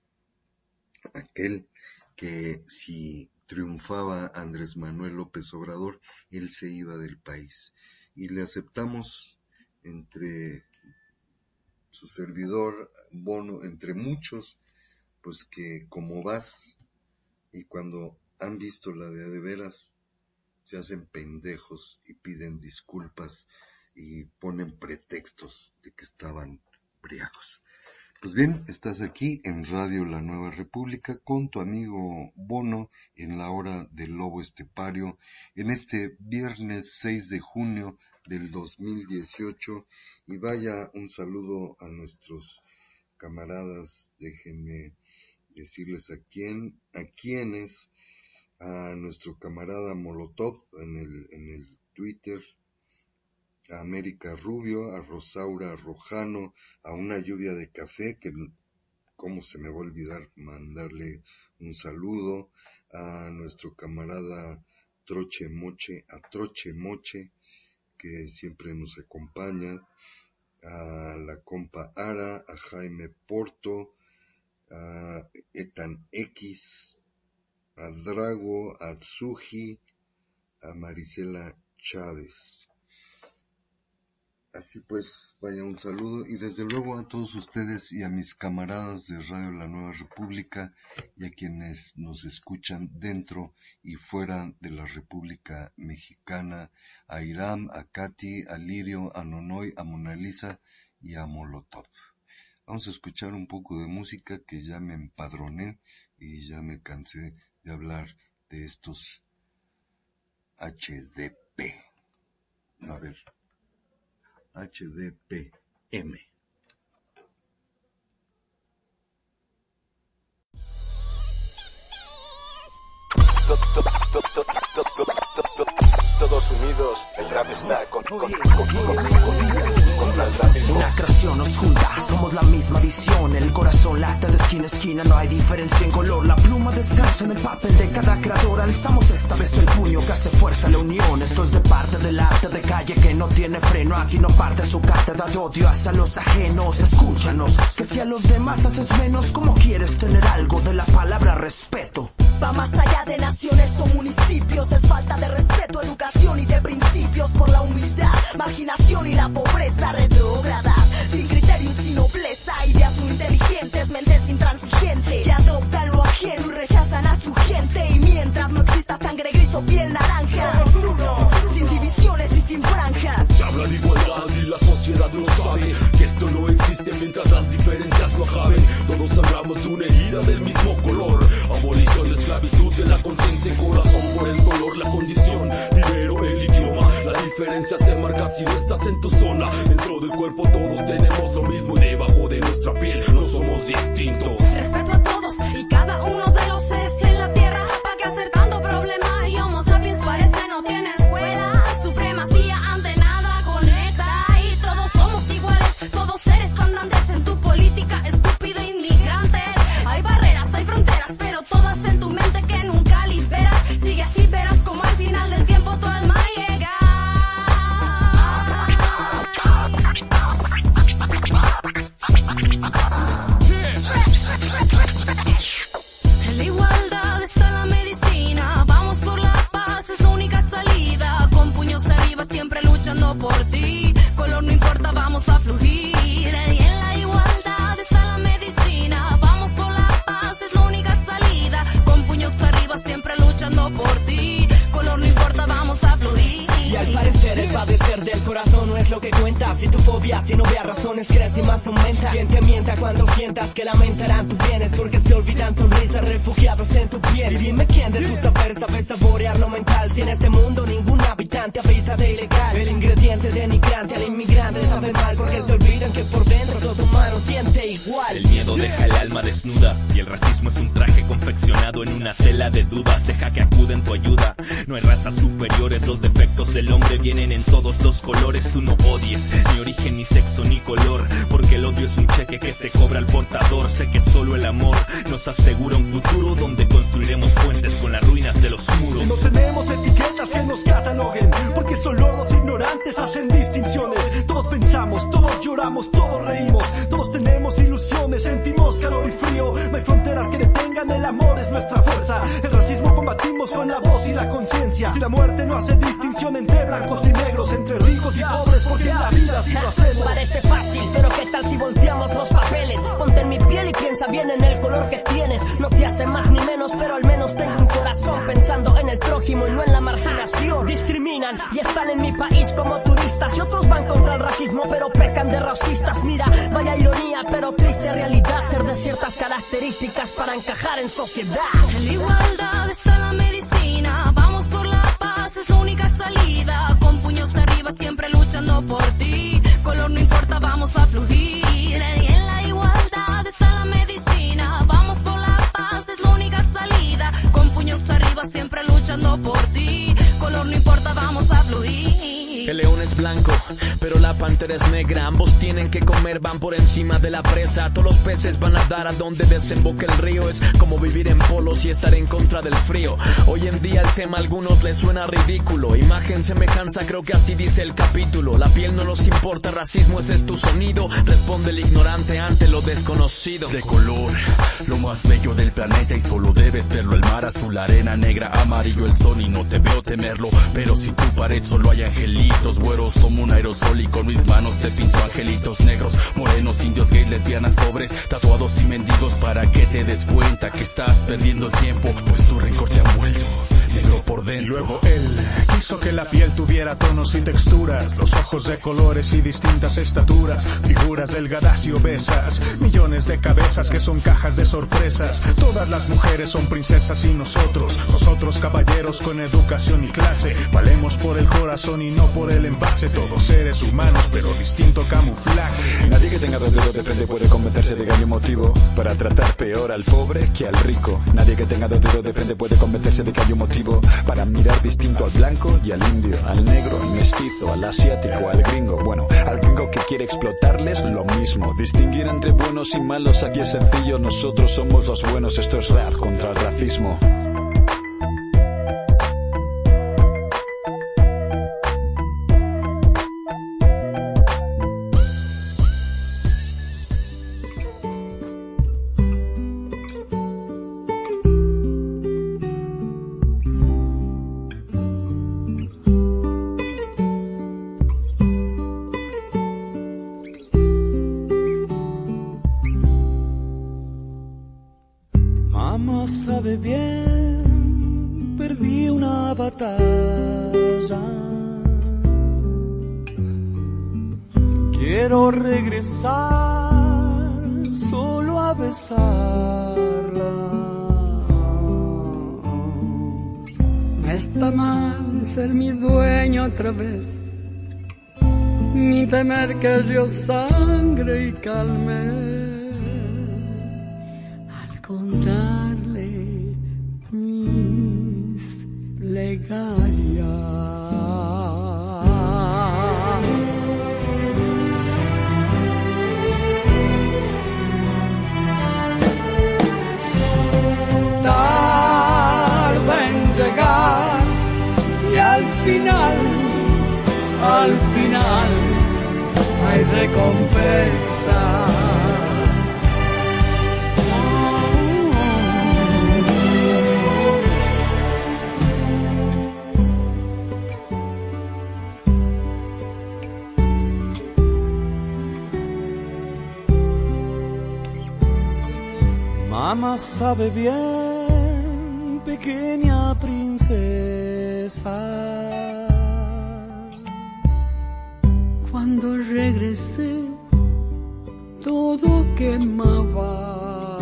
Aquel que si triunfaba Andrés Manuel López Obrador, él se iba del país. Y le aceptamos entre su servidor Bono, entre muchos, pues que como vas, y cuando han visto la de a de veras, se hacen pendejos y piden disculpas y ponen pretextos de que estaban briagos. Pues bien, estás aquí en Radio La Nueva República con tu amigo Bono en la hora del lobo estepario en este viernes seis de junio del dos mil dieciocho, y vaya un saludo a nuestros camaradas, déjenme decirles a quién, a quiénes, a nuestro camarada Molotov en el, en el Twitter, a América Rubio, a Rosaura Rojano, a Una Lluvia de Café, que cómo se me va a olvidar mandarle un saludo, a nuestro camarada Troche Moche, a Troche Moche, que siempre nos acompaña, a la compa Ara, a Jaime Porto, a Etan X, a Drago, a Tsuji, a Marisela Chávez. Así pues, vaya un saludo, y desde luego a todos ustedes y a mis camaradas de Radio La Nueva República y a quienes nos escuchan dentro y fuera de la República Mexicana, a Iram, a Katy, a Lirio, a Nonoy, a Mona Lisa y a Molotov. Vamos a escuchar un poco de música, que ya me empadroné y ya me cansé de hablar de estos H D P. A ver, H D P M. Todos unidos, el rap está con, con, con, con, con, contra el racismo. Una creación nos junta, somos la misma visión. El corazón late de esquina a esquina, no hay diferencia en color. La pluma descansa en el papel de cada creador. Alzamos esta vez el puño que hace fuerza la unión. Esto es de parte del arte de calle que no tiene freno. Aquí no parte su cátedra de odio hacia los ajenos. Escúchanos, que si a los demás haces menos, ¿cómo quieres tener algo de la palabra respeto? Va más allá de naciones o municipios, es falta de respeto, educación y de principios por la humildad, marginación y la pobreza retrógrada, sin criterio y sin nobleza, ideas muy inteligentes, mentes intransigentes, que adoptan lo ajeno y rechazan a su gente, y mientras no exista sangre gris o piel naranja, sin divisiones y sin franjas. Se habla de igualdad y la sociedad lo sabe, que esto no existe mientras las diferencias no acaben. Todos hablamos de una herida del mismo color, abolición de esclavitud de la conciencia y corazón por el color, la condición, dinero, el idioma. La diferencia se marca si no estás en tu zona. Dentro del cuerpo todos tenemos lo mismo y debajo de nuestra piel no somos distintos. Respeto a todos y cada uno de los seres en la tierra. ¿Pa' qué hacer tanto problema? Y Homo sapiens parece no tiene escuela. Supremacía ante nada conecta y todos somos iguales. Todos seres andantes en obvias, si no veas razones crece y más aumenta. Quien te mienta cuando sientas que lamentarán tus bienes, porque se olvidan sonrisas refugiados en tu piel. Y dime quién de tu saber sabe saborear lo mental, si en este mundo ningún habitante habita de ilegal. El ingrediente denigrante al inmigrante sabe mal, porque se olvidan que por dentro todo humano siente igual. El miedo deja el alma desnuda y el racismo es un traje confeccionado en una tela de dudas. Deja que acude en tu ayuda. No hay razas superiores, los defectos del hombre vienen en todos los colores. Tú no odies ni origen, ni sexo, ni color, porque el odio es un cheque que se cobra al portador. Sé que solo el amor nos asegura un futuro donde construiremos puentes con las ruinas de los muros. No tenemos etiquetas que nos cataloguen, porque solo los ignorantes hacen distinciones. Todos pensamos, todos lloramos, todos reímos, todos tenemos ilusiones, sentimos calor y frío. No hay fronteras que detengan, el amor es nuestra fuerza. El racismo combatimos con la voz y la conciencia. Si la muerte no hace distinción entre blancos y negros, entre ricos y pobres, porque en la vida sí lo hacemos. Parece fácil, pero qué tal si volteamos los papeles. Ponte en mi piel y piensa bien en el color que tienes. No te hace más ni menos, pero al menos tengo un corazón pensando en el prójimo y no en la marginación. Discriminan y están en mi país como turistas, y otros van contra el racismo pero pecan de racistas. Mira, vaya ironía pero triste realidad, ser de ciertas características para encajar en sociedad. En la igualdad está la medicina, vamos por la paz, es la única salida. Con puños arriba siempre luchando por ti, color no importa, vamos a fluir. En la igualdad está la medicina, vamos por la paz, es la única salida. Con puños arriba siempre luchando por ti, color no importa, vamos a fluir. El león es blanco, pero la pantera es negra. Ambos tienen que comer, van por encima de la presa. Todos los peces van a dar a donde desemboque el río. Es como vivir en polos y estar en contra del frío. Hoy en día el tema a algunos les suena ridículo. Imagen, semejanza, creo que así dice el capítulo. La piel no nos importa, racismo, ese es tu sonido. Responde el ignorante ante lo desconocido. De color, lo más bello del planeta y solo debes verlo. El mar azul, la arena negra, amarillo el sol y no te veo temerlo. Pero si tu pared solo hay angelitos güeros como un aerosol y con mis manos te pinto angelitos negros, morenos, indios, gays, lesbianas, pobres, tatuados y mendigos, para que te des cuenta que estás perdiendo tiempo, pues tu rencor te ha vuelto negro por dentro. Luego él quiso que la piel tuviera tonos y texturas, los ojos de colores y distintas estaturas, figuras delgadas y obesas, millones de cabezas que son cajas de sorpresas. Todas las mujeres son princesas y nosotros, nosotros caballeros con educación y clase, valemos por el corazón y no por el envase. Todos seres humanos pero distinto camuflaje. Nadie que tenga dos dedos de frente puede convencerse de que hay un motivo para tratar peor al pobre que al rico. Nadie que tenga dos dedos de frente puede convencerse de que hay un motivo para mirar distinto al blanco y al indio, al negro, al mestizo, al asiático, al gringo. Bueno, al gringo que quiere explotarles lo mismo. Distinguir entre buenos y malos aquí es sencillo. Nosotros somos los buenos, esto es rap contra el racismo. Sabe bien, perdí una batalla. Quiero regresar solo a besarla. No está mal ser mi dueño otra vez, ni temer que yo sangre y calme. Al contarle mis plegarias. Tarda en llegar y al final, al final hay recompensa. Mamá sabe bien, pequeña princesa, cuando Cuando regresé, todo quemaba.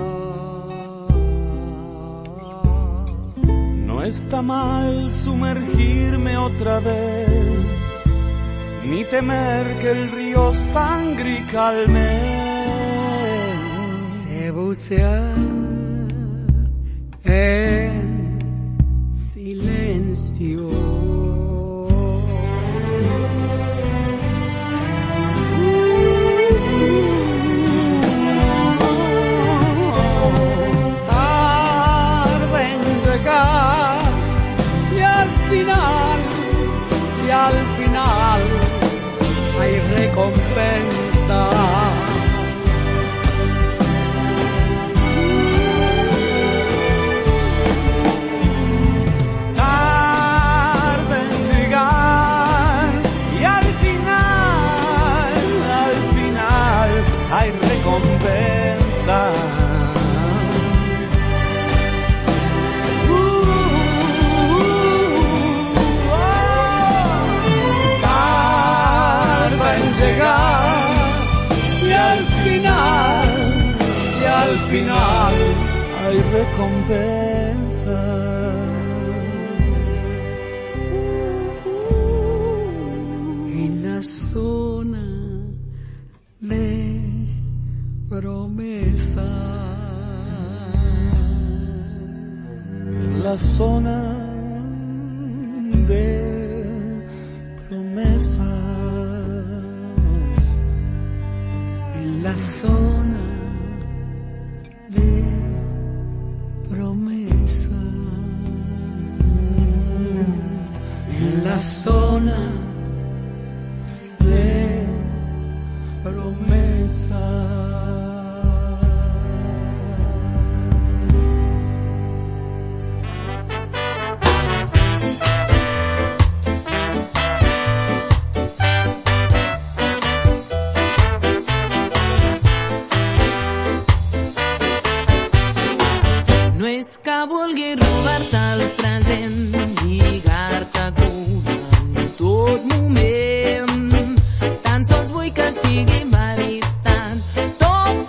No está mal sumergirme otra vez, ni temer que el río sangre y calme. Sé bucear en silencio. Y al final, y al final hay recompensa. Tarde en llegar y al final, al final hay recompensa. Y al final, y al final hay recompensa. En la zona de promesa, En la zona de promesa. la zona de promesa, en la zona de promesa. No és que vulgui robar-te el present, lligar-te curant tot moment. Tan sols vull que sigui veritat tot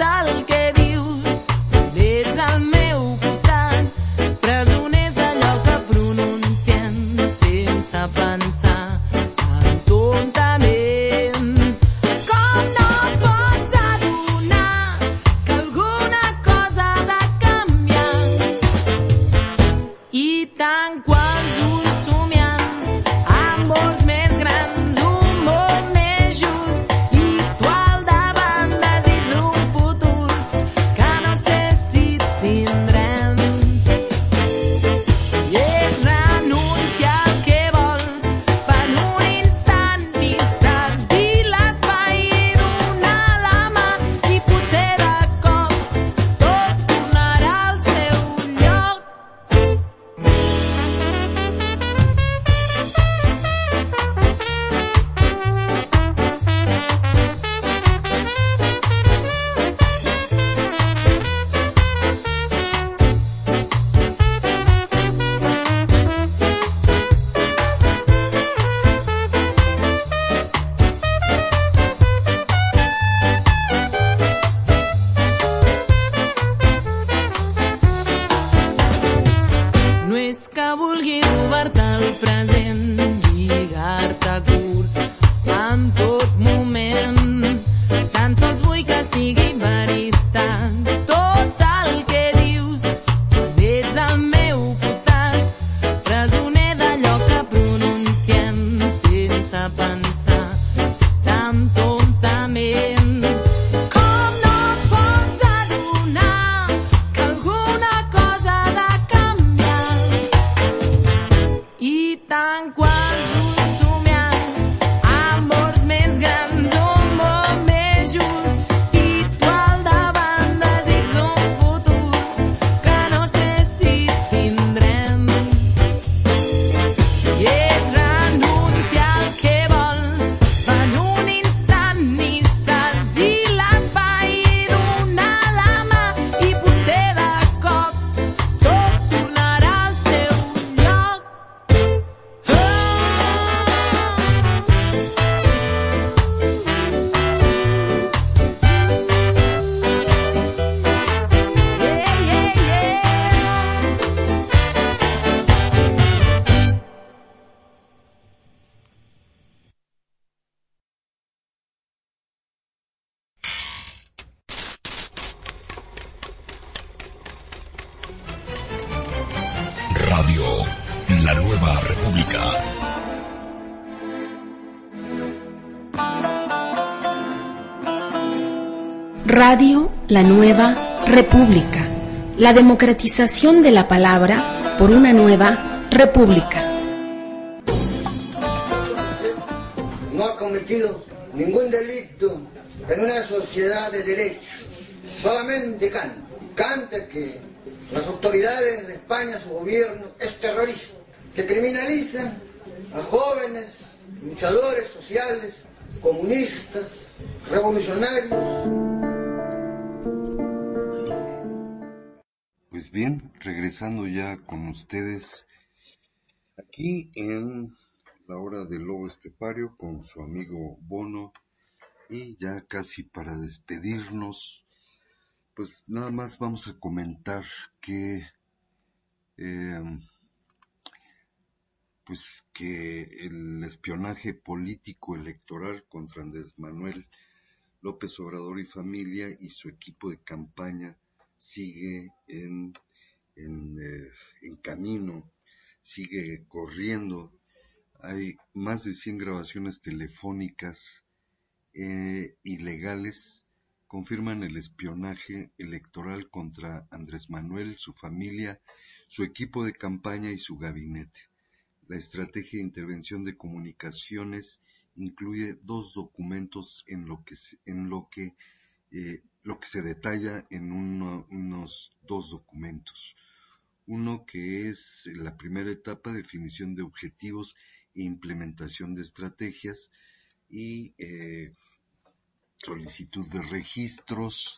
La Nueva República. Radio La Nueva República. La democratización de la palabra por una nueva república. No ha cometido ningún delito en una sociedad de derecho. Solamente canta. Canta que las autoridades de España, su gobierno, es terrorista. Que criminalizan a jóvenes, luchadores sociales, comunistas, revolucionarios. Pues bien, regresando ya con ustedes aquí en la hora del lobo estepario con su amigo Bono, y ya casi para despedirnos, pues nada más vamos a comentar que eh, pues que el espionaje político electoral contra Andrés Manuel López Obrador y familia y su equipo de campaña sigue en, en, eh, en camino, sigue corriendo. Hay más de cien grabaciones telefónicas eh, ilegales confirman el espionaje electoral contra Andrés Manuel, su familia, su equipo de campaña y su gabinete. La estrategia de intervención de comunicaciones incluye dos documentos en lo que, en lo que, eh, lo que se detalla en uno, unos dos documentos. Uno que es la primera etapa, definición de objetivos e implementación de estrategias, y eh, solicitud de registros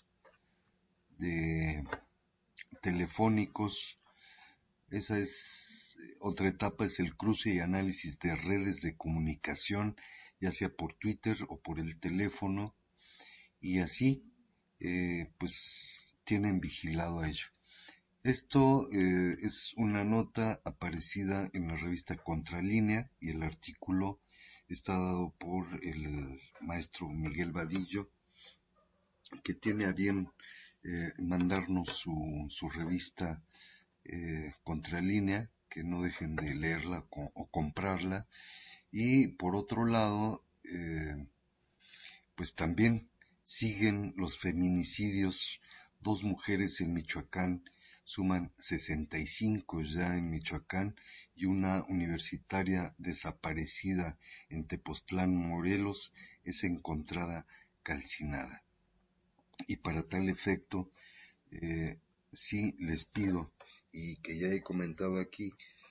de telefónicos. Esa es otra etapa, es el cruce y análisis de redes de comunicación, ya sea por Twitter o por el teléfono, y así eh, pues tienen vigilado a ello. Esto eh, es una nota aparecida en la revista Contralínea, y el artículo está dado por el maestro Miguel Vadillo, que tiene a bien eh, mandarnos su, su revista eh, Contralínea, que no dejen de leerla o, o comprarla. Y por otro lado, eh, pues también siguen los feminicidios. Dos mujeres en Michoacán suman sesenta y cinco ya en Michoacán, y una universitaria desaparecida en Tepoztlán, Morelos, es encontrada calcinada. Y para tal efecto, eh, sí les pido, y que ya he comentado aquí,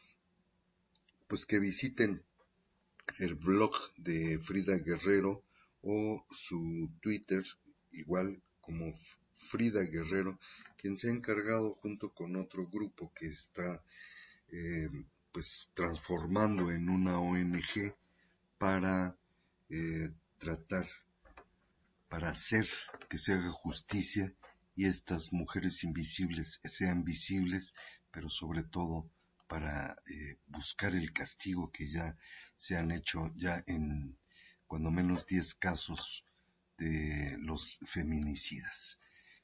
pues que visiten el blog de Frida Guerrero o su Twitter, igual como Frida Guerrero, quien se ha encargado junto con otro grupo que está eh, pues transformando en una O N G para eh, tratar, para hacer que se haga justicia y estas mujeres invisibles sean visibles, pero sobre todo para eh, buscar el castigo que ya se han hecho ya en cuando menos diez casos de los feminicidas.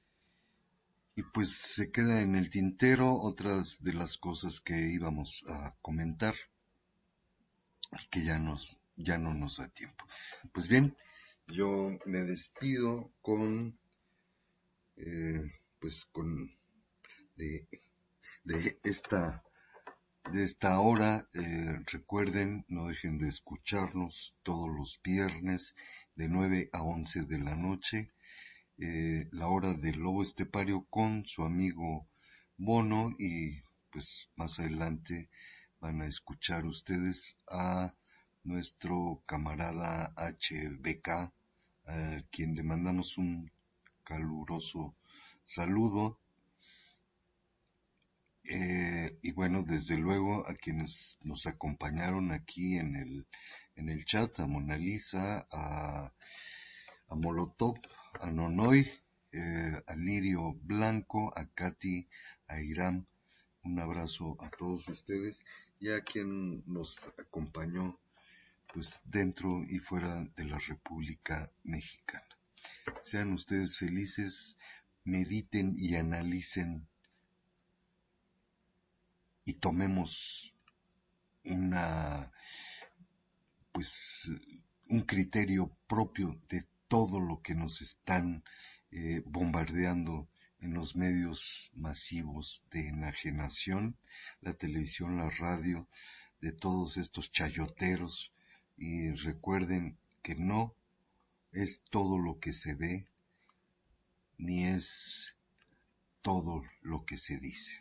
Y pues se queda en el tintero otras de las cosas que íbamos a comentar y que ya nos ya no nos da tiempo. Pues bien, yo me despido con eh, pues con de, de esta de esta hora. Eh, recuerden, no dejen de escucharnos todos los viernes de nueve a once de la noche. Eh, la hora del lobo estepario con su amigo Bono, y pues más adelante van a escuchar ustedes a nuestro camarada H B K, a quien le mandamos un caluroso saludo. Eh, y bueno, desde luego a quienes nos acompañaron aquí en el en el chat, a Mona Lisa, a, a Molotov, a Nonoy, eh, a Lirio Blanco, a Katy, a Irán. Un abrazo a todos ustedes y a quien nos acompañó pues dentro y fuera de la República Mexicana. Sean ustedes felices, mediten y analicen y tomemos una, pues, un criterio propio de todo lo que nos están eh, bombardeando en los medios masivos de enajenación, la televisión, la radio, de todos estos chayoteros. Y recuerden que no es todo lo que se ve, ni es todo lo que se dice.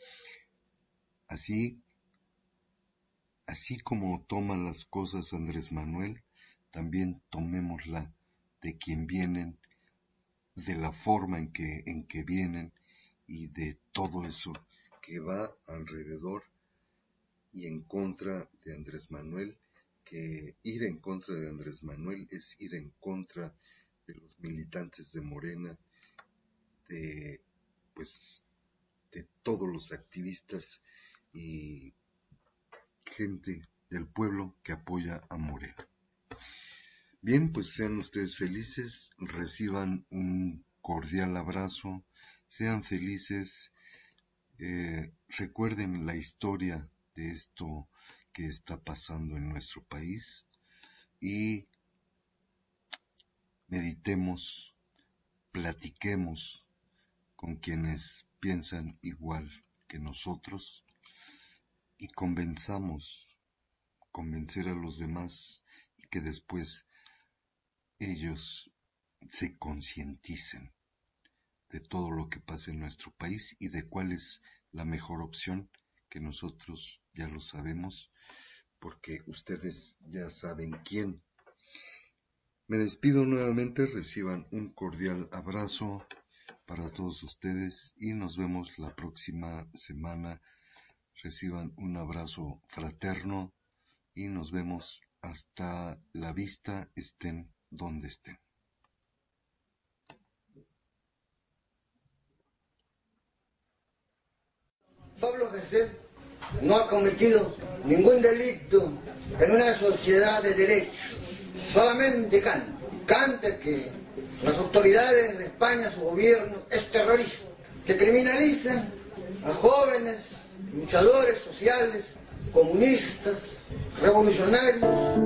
Así, así como toma las cosas Andrés Manuel, también tomémosla de quien vienen, de la forma en que, en que vienen y de todo eso que va alrededor y en contra de Andrés Manuel, que ir en contra de Andrés Manuel es ir en contra de los militantes de Morena, de, pues, de todos los activistas y gente del pueblo que apoya a Morena. Bien, pues sean ustedes felices, reciban un cordial abrazo, sean felices, eh, recuerden la historia de esto que está pasando en nuestro país y meditemos, platiquemos con quienes piensan igual que nosotros y convenzamos, convencer a los demás y que después ellos se concienticen de todo lo que pasa en nuestro país y de cuál es la mejor opción, que nosotros ya lo sabemos, porque ustedes ya saben quién. Me despido nuevamente, reciban un cordial abrazo para todos ustedes y nos vemos la próxima semana. Reciban un abrazo fraterno y nos vemos hasta la vista, estén donde estén. Pablo Gesell no ha cometido ningún delito en una sociedad de derechos, solamente canta, canta que las autoridades de España, su gobierno, es terrorista, que criminalizan a jóvenes, luchadores sociales, comunistas, revolucionarios.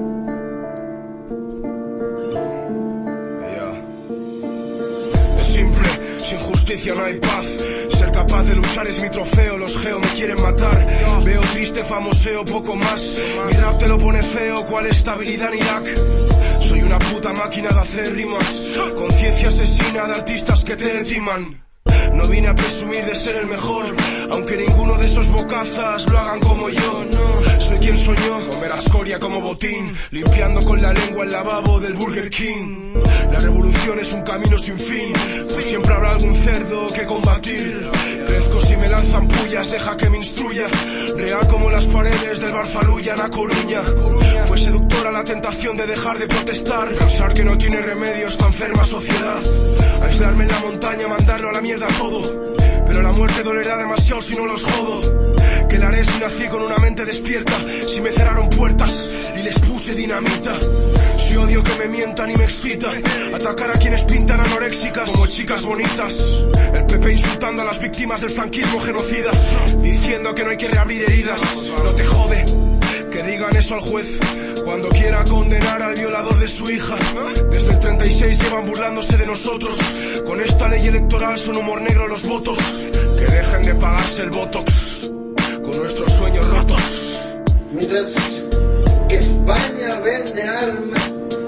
Sin justicia no hay paz. Ser capaz de luchar es mi trofeo. Los geo me quieren matar. Veo triste, famoseo, poco más. Mi rap te lo pone feo. ¿Cuál estabilidad en Irak? Soy una puta máquina de hacer rimas. Conciencia asesina de artistas que te timan. No vine a presumir de ser el mejor, aunque ninguno de esos bocazas lo hagan como yo, no. Soy quien soñó, comer escoria como botín, limpiando con la lengua el lavabo del Burger King. La revolución es un camino sin fin, pues siempre habrá algún cerdo que combatir. Crezco si me lanzan pullas, deja que me instruya. Real como las paredes del Barfaluya en A Coruña. Fue seductora la tentación de dejar de protestar, pensar que no tiene remedio esta enferma sociedad. Aislarme en la montaña, mandarlo a la mierda todo. Pero la muerte dolerá demasiado si no los jodo. Que la haré si nací con una mente despierta, si me cerraron puertas y les puse dinamita. Si odio que me mientan y me excita atacar a quienes pintan anoréxicas como chicas bonitas. El P P insultando a las víctimas del franquismo genocida, diciendo que no hay que reabrir heridas. No te jode que digan eso al juez cuando quiera condenar al violador de su hija. Desde el treinta y seis llevan burlándose de nosotros. Con esta ley electoral son humor negro los votos. Que dejen de pagarse el botox con nuestros sueños rotos. Mientras que España vende armas,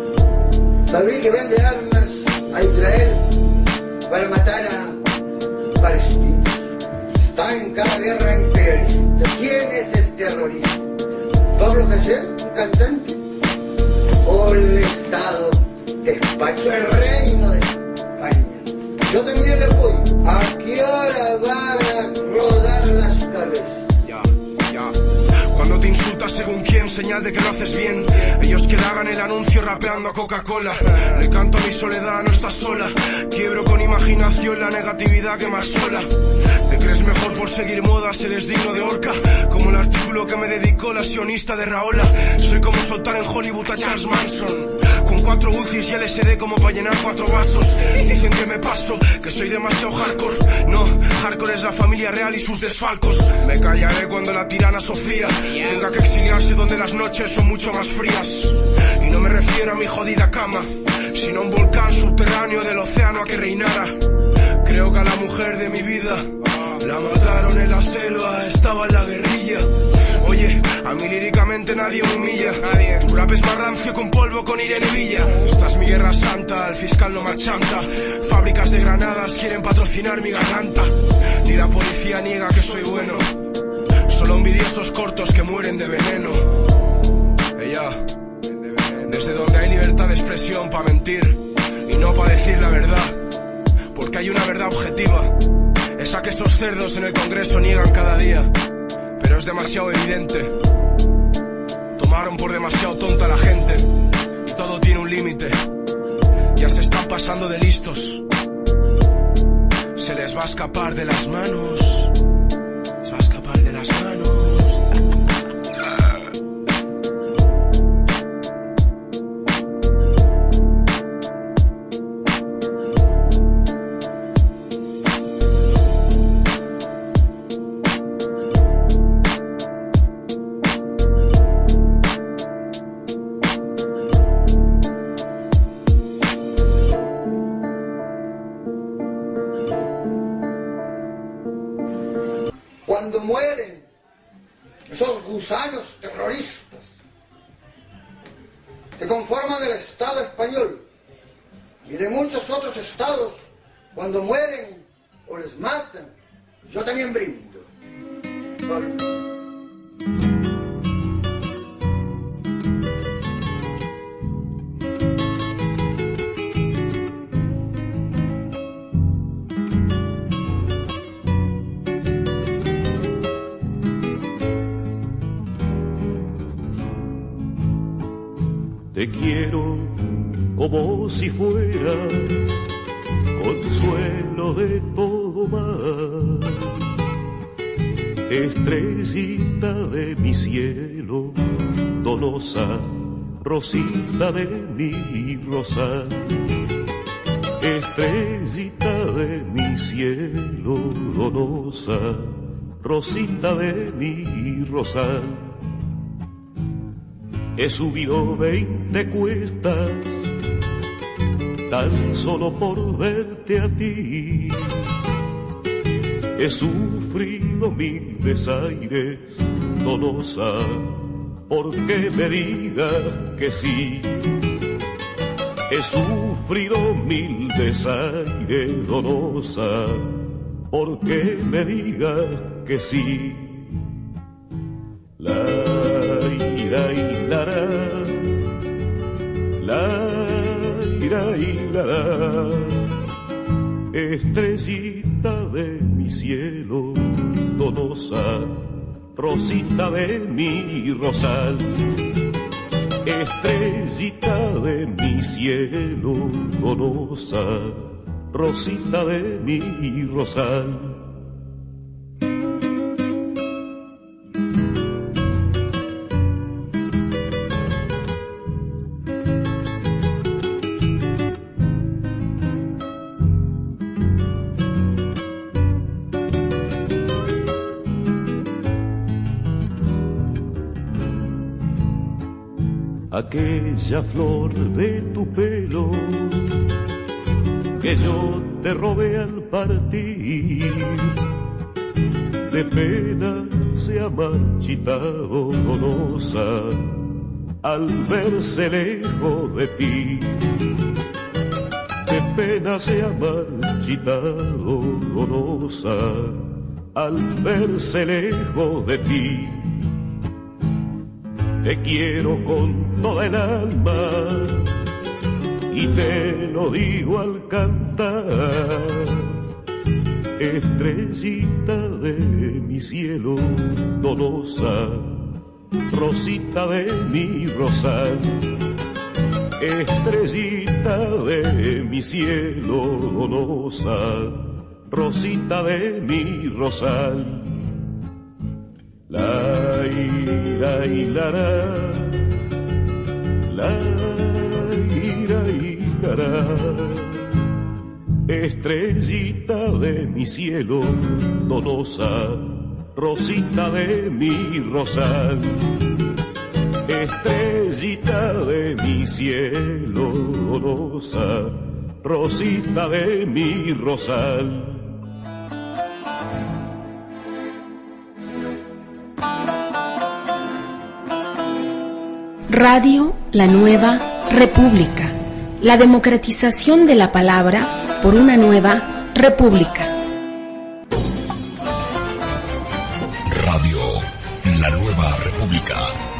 Madrid que vende armas a Israel para matar a palestinos. Está en cada guerra imperialista. ¿Quién es el terrorista? ¿Pablo Gesell, cantante? ¿O el Estado de España, el reino de España? Yo también le voy. ¿A qué hora van a rodar las cabezas? Ya, ya. Cuando te insultas según quién, señal de que lo haces bien. Ellos que le hagan el anuncio rapeando a Coca-Cola. Le canto a mi soledad, no estás sola. Quiebro con imaginación la negatividad que más sola. ¿Te crees mejor por seguir modas? Eres digno de horca, como el artículo que me dedicó la sionista de Raola. Soy como soltar en Hollywood a Charles Manson, con cuatro U C Is y L S D como para llenar cuatro vasos. Dicen que me paso, que soy demasiado hardcore. No, hardcore es la familia real y sus desfalcos. Me callaré cuando la tirana Sofía tenga que exiliarse donde las noches son mucho más frías. Y no me refiero a mi jodida cama, sino a un volcán subterráneo del océano a que reinara. Creo que a la mujer de mi vida la mataron en la selva, estaba en la guerrilla. Oye, a mí líricamente nadie me humilla. Nadie. Tu rap es más rancio con polvo con Irene Villa. Esta es mi guerra santa, el fiscal no marchanta. Fábricas de granadas quieren patrocinar mi garganta. Ni la policía niega que soy bueno, solo envidiosos cortos que mueren de veneno. Ella, desde donde hay libertad de expresión pa' mentir y no pa' decir la verdad, porque hay una verdad objetiva, esa que esos cerdos en el Congreso niegan cada día. Pero es demasiado evidente, tomaron por demasiado tonta a la gente y todo tiene un límite. Ya se están pasando de listos, se les va a escapar de las manos, se va a escapar de las manos. Cuando mueren esos gusanos terroristas que conforman el Estado español y de muchos otros estados, cuando mueren o les matan, yo también brindo. Hola. Te quiero como si fueras consuelo de todo mal, estrellita de mi cielo, donosa, rosita de mi rosal, estrellita de mi cielo, donosa, rosita de mi rosal. He subido veinte cuestas tan solo por verte a ti. He sufrido mil desaires, donosa, porque me digas que sí. He sufrido mil desaires, donosa, porque me digas que sí. La ira y la ra, la ira y la ra, estrellita de mi cielo, donosa, rosita de mi rosal, estrellita de mi cielo, donosa, rosita de mi rosal. Aquella flor de tu pelo que yo te robé al partir, de pena se ha marchitado, donosa, al verse lejos de ti. De pena se ha marchitado, donosa, al verse lejos de ti. Te quiero con toda el alma y te lo digo al cantar, estrellita de mi cielo, donosa, rosita de mi rosal, estrellita de mi cielo, donosa, rosita de mi rosal. La ira y la ra, la ira y la ra, Estrellita de mi cielo, donosa, rosita de mi rosal. Estrellita de mi cielo, donosa, rosita de mi rosal. Radio La Nueva República. La democratización de la palabra por una nueva república. Radio La Nueva República.